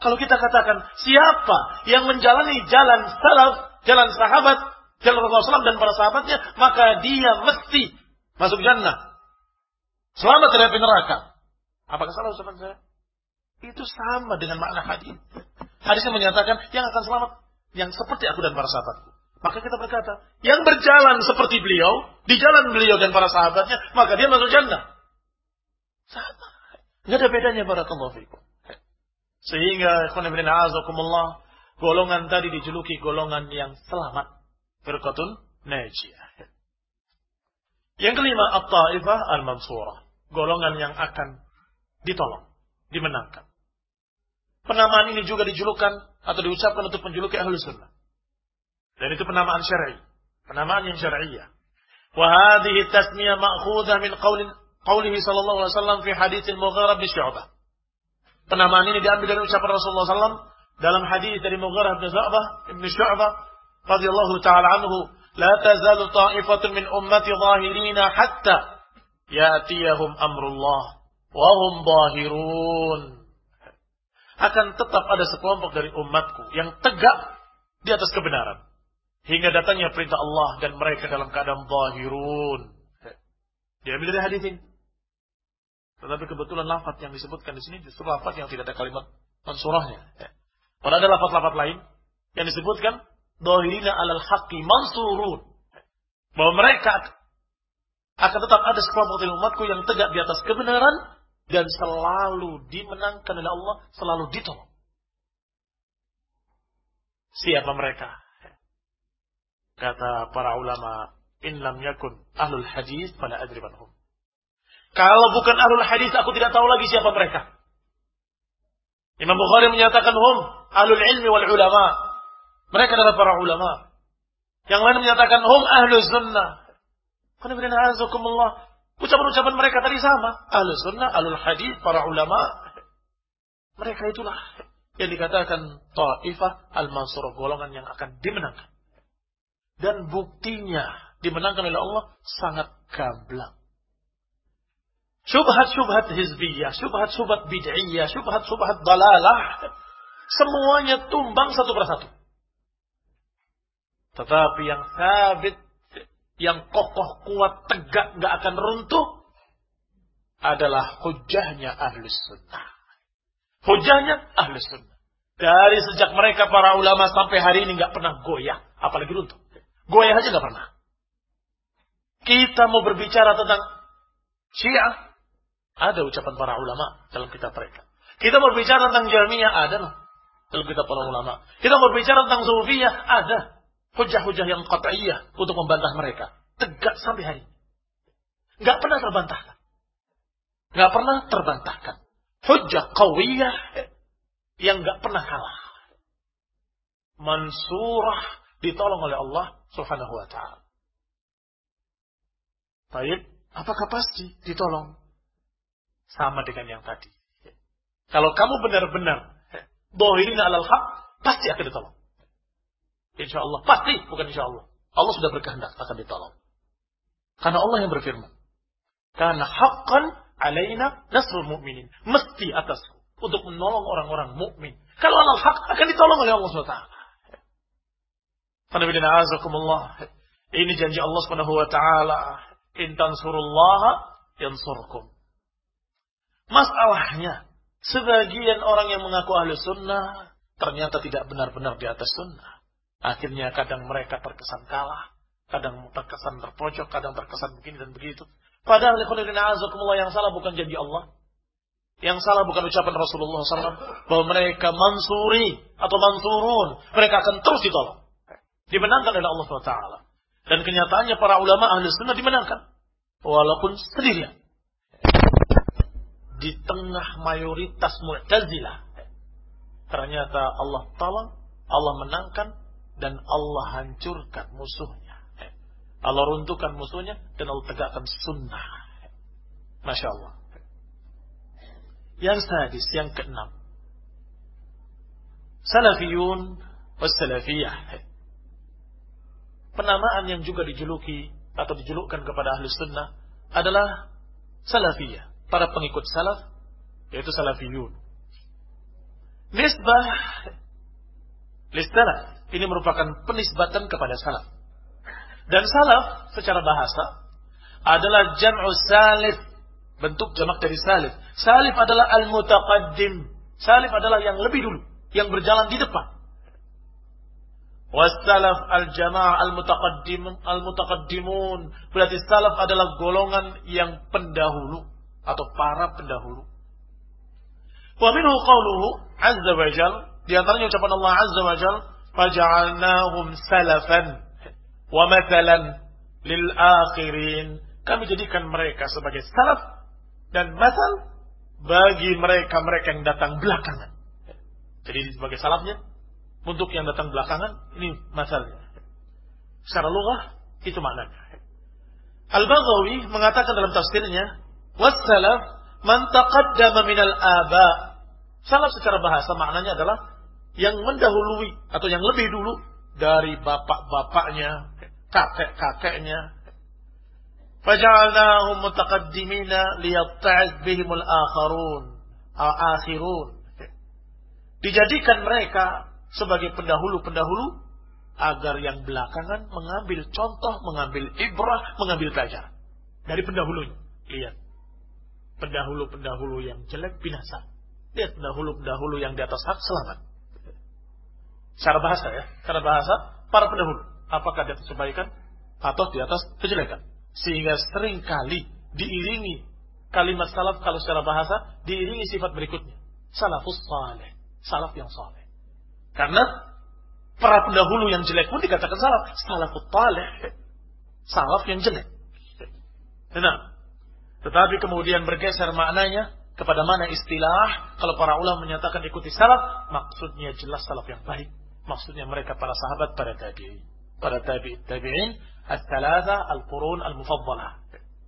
Kalau kita katakan siapa yang menjalani jalan salaf, jalan sahabat, jalan Rasulullah shallallahu alaihi wasallam dan para sahabatnya, maka dia mesti masuk jannah. Selamat dari api neraka. Apakah salah ucapan saya? Itu sama dengan makna hadis. Hadisnya menyatakan yang akan selamat yang seperti aku dan para sahabatku. Maka kita berkata, yang berjalan seperti beliau, di jalan beliau dan para sahabatnya, maka dia masuk jannah. Sama. Tidak ada bedanya, barakallahu fikum. Sehingga ikhwan fillah a'azakumullah, golongan tadi dijuluki golongan yang selamat, firqatun najiyah. Yang kelima, at-taifah al-mansurah, golongan yang akan ditolong, dimenangkan. Penamaan ini juga dijulukan atau diucapkan untuk menjuluki Ahlus Sunnah. Dan itu penamaan syar'i, penamaan yang syar'iyah. Wa hadhihi tasmiyah ma'khudhah min qaulin qaulihi sallallahu alaihi wasallam fi haditsil Mughirah bin Syu'bah. Penamaan ini diambil dari ucapan Rasulullah sallallahu alaihi wasallam dalam hadis dari Mughirah bin Syu'bah, Ibnu Syu'bah radhiyallahu taala anhu, "La tazalu ta'ifatun min ummati zahirina hatta ya'tiyahum amrullah wa hum zahirun." Akan tetap ada sekelompok dari umatku yang tegak di atas kebenaran hingga datangnya perintah Allah dan mereka dalam keadaan zahirun. Diambil dari hadis ini. Tetapi kebetulan lafaz yang disebutkan di sini justru lafaz yang tidak ada kalimat mansurahnya. Pada ada lafaz-lafaz lain yang disebutkan dhahirina alal haqqi mansurun. Bahwa mereka akan tetap ada sekelompok dari umatku yang tegak di atas kebenaran dan selalu dimenangkan oleh Allah, selalu ditolong. Siapa mereka? Kata para ulama, in lam yakun ahlul hadis fala adri manhum. Kalau bukan ahlul hadis, aku tidak tahu lagi siapa mereka. Imam Bukhari menyatakan hum ahlul ilmi wal ulama. Mereka adalah para ulama. Yang lain menyatakan hum ahlus sunnah. Qanibillah. Ucapan-ucapan mereka tadi sama. Ahlus sunnah, ahlul hadis, para ulama. Mereka itulah yang dikatakan taifah al-mansurah, golongan yang akan dimenangkan. Dan buktinya dimenangkan oleh Allah sangat gamblang. Syubhat-syubhat hizbiyah, syubhat-syubhat bid'iyah, syubhat-syubhat dalalah, semuanya tumbang satu persatu. Tetapi yang sabit, yang kokoh, kuat, tegak, gak akan runtuh, adalah hujahnya Ahlus Sunnah. Hujahnya Ahlus Sunnah. Dari sejak mereka para ulama sampai hari ini gak pernah goyah, apalagi runtuh. Goyah aja gak pernah. Kita mau berbicara tentang Syiah, ada ucapan para ulama dalam kitab mereka. Kita mau berbicara tentang Jahmiyah, ada loh dalam kitab para ulama. Kita mau berbicara tentang Sufiyah, ada hujah-hujah yang qat'iyah untuk membantah mereka. Tegak sampai hari ini. Gak pernah terbantahkan. Gak pernah terbantahkan. Hujah qawiyah yang gak pernah kalah. Mansurah, ditolong oleh Allah subhanahu wa ta'ala. Baik, apakah pasti ditolong? Sama dengan yang tadi. Kalau kamu benar-benar dhahirin alal haq, pasti akan ditolong. Insya Allah, pasti, bukan insya Allah. Allah sudah berkehendak akan ditolong. Karena Allah yang berfirman, karena haqqan alaina nasrul mu'minin. Mesti atasku untuk menolong orang-orang mukmin. Kalau alal haq akan ditolong oleh Allah subhanahu wa taala. Qanibillah azakumullah. Ini janji Allah subhanahu wa taala. In tansurullaha yansurkum. Masalahnya, sebagian orang yang mengaku ahli sunnah ternyata tidak benar-benar di atas sunnah. Akhirnya kadang mereka terkesan kalah, kadang terkesan terpojok, kadang terkesan begini dan begitu. Padahal yang salah bukan janji Allah. Yang salah bukan ucapan Rasulullah shallallahu alaihi wasallam bahwa mereka mansuri atau mansurun. Mereka akan terus ditolong. Dimenangkan oleh Allah subhanahu wa taala. Dan kenyataannya para ulama ahli sunnah dimenangkan. Walaupun sendirian. Di tengah mayoritas Mu'tazilah. Ternyata Allah tolong, Allah menangkan, dan Allah hancurkan musuhnya. Allah runtuhkan musuhnya, dan Allah tegakkan sunnah. Masya Allah. Yang sadis, yang keenam. Salafiyun was salafiyah. Penamaan yang juga dijuluki atau dijulukkan kepada ahli sunnah adalah salafiyah. Para pengikut salaf, yaitu salafiyun. nisbah lissalaf ini merupakan penisbatan kepada salaf. Dan salaf secara bahasa adalah jam'u salif, bentuk jamak dari salif. Salif adalah al-mutaqaddim. Salif adalah yang lebih dulu, yang berjalan di depan. Wassalaf al-jama'ah al-mutaqaddim al-mutaqaddimun. Berarti salaf adalah golongan yang pendahulu atau para pendahulu. Wa minhu qawluhu azza wa jalla, di antaranya ucapan Allah azza wa jalla, faja'alnahum salafan wa mathalan lil akhirin. Kami jadikan mereka sebagai salaf dan mathal bagi mereka-mereka yang datang belakangan. Jadi sebagai salafnya, untuk yang datang belakangan, ini mathalnya. Secara lughah itu maknanya. Al-Baghawi mengatakan dalam tafsirnya, was-salaf man taqaddama minal aba. Salaf secara bahasa maknanya adalah yang mendahului atau yang lebih dulu dari bapak-bapaknya, kakek-kakeknya. Faja'alnahum mutaqaddimina liyatta'iz bihimul akharun, al-akhirun. Dijadikan mereka sebagai pendahulu-pendahulu agar yang belakangan mengambil contoh, mengambil ibrah, mengambil pelajaran dari pendahulunya. Lihat, pendahulu-pendahulu yang jelek binasa. Lihat pendahulu-pendahulu yang di atas hak selamat. Secara bahasa ya, secara bahasa para pendahulu, apakah di atas kebaikan atau di atas kejelekan. Sehingga sering kali diiringi kalimat salaf kalau secara bahasa diiringi sifat berikutnya, salafus saleh, salaf yang saleh. Karena para pendahulu yang jelek pun dikatakan salaf, salafut saleh, salaf yang jelek. Nah, tetapi kemudian bergeser maknanya kepada mana istilah. Kalau para ulama menyatakan ikuti salaf, maksudnya jelas salaf yang baik. Maksudnya mereka para sahabat, para tabi'in, para tabi'in, tabi'in, al-thalatha, al-qurun, al-mufaddalah.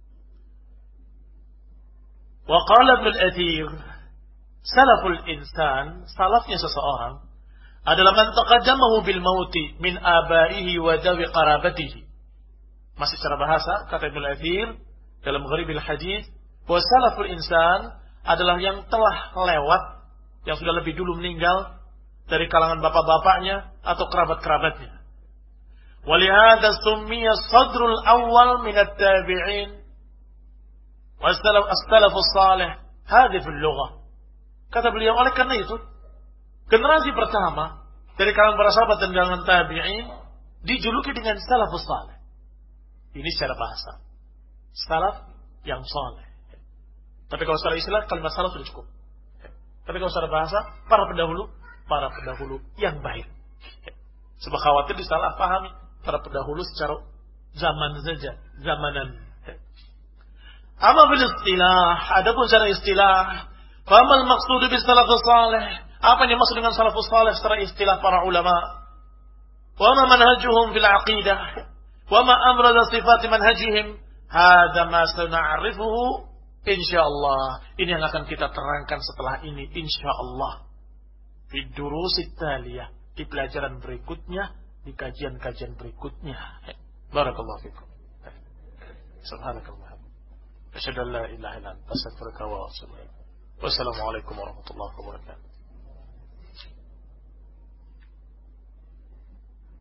Wa qala Ibnu al-Athir, salaful insan, salafnya seseorang adalah man taqaddamahu bil mauti min abaihi wa dawi qarabatihi. Masih secara bahasa, kata Ibnu al-Athir dalam Gharibil Hadits, bahwa salaful insan adalah yang telah lewat, yang sudah lebih dulu meninggal dari kalangan bapak-bapaknya atau kerabat-kerabatnya. Walihada summiya sadrul awal min at-tabi'in wa as-salafus salih hadhi fil lughah. Kata beliau, oleh karena itu generasi pertama dari kalangan para sahabat dan kalangan tabi'in dijuluki dengan salafus salih. Ini secara bahasa, salaf yang saleh. Tapi kalau secara istilah kalimat salaf sudah cukup. Tapi kalau secara bahasa, para pendahulu, para pendahulu yang baik. Sebab khawatir disalah pahami para pendahulu secara zaman saja, zamanan. Amma bil istilah, adapun secara istilah, famal maqsudu bis salafus salih. Apa yang dimaksud dengan salafus salih secara istilah para ulama? Wa ma manhajuhum fil aqidah, wa ma amrada sifat manhajihim, hadza ma sana'rifuhu insyaallah. Ini yang akan kita terangkan setelah ini insyaallah. Di durusit taliyah, di pelajaran berikutnya, di kajian-kajian berikutnya. Barakallahu fikum. Subhanakallah. Asyhadu an la ilaha illa anta astaghfiruka wa atubu ilaik. Wassalamualaikum warahmatullahi wabarakatuh.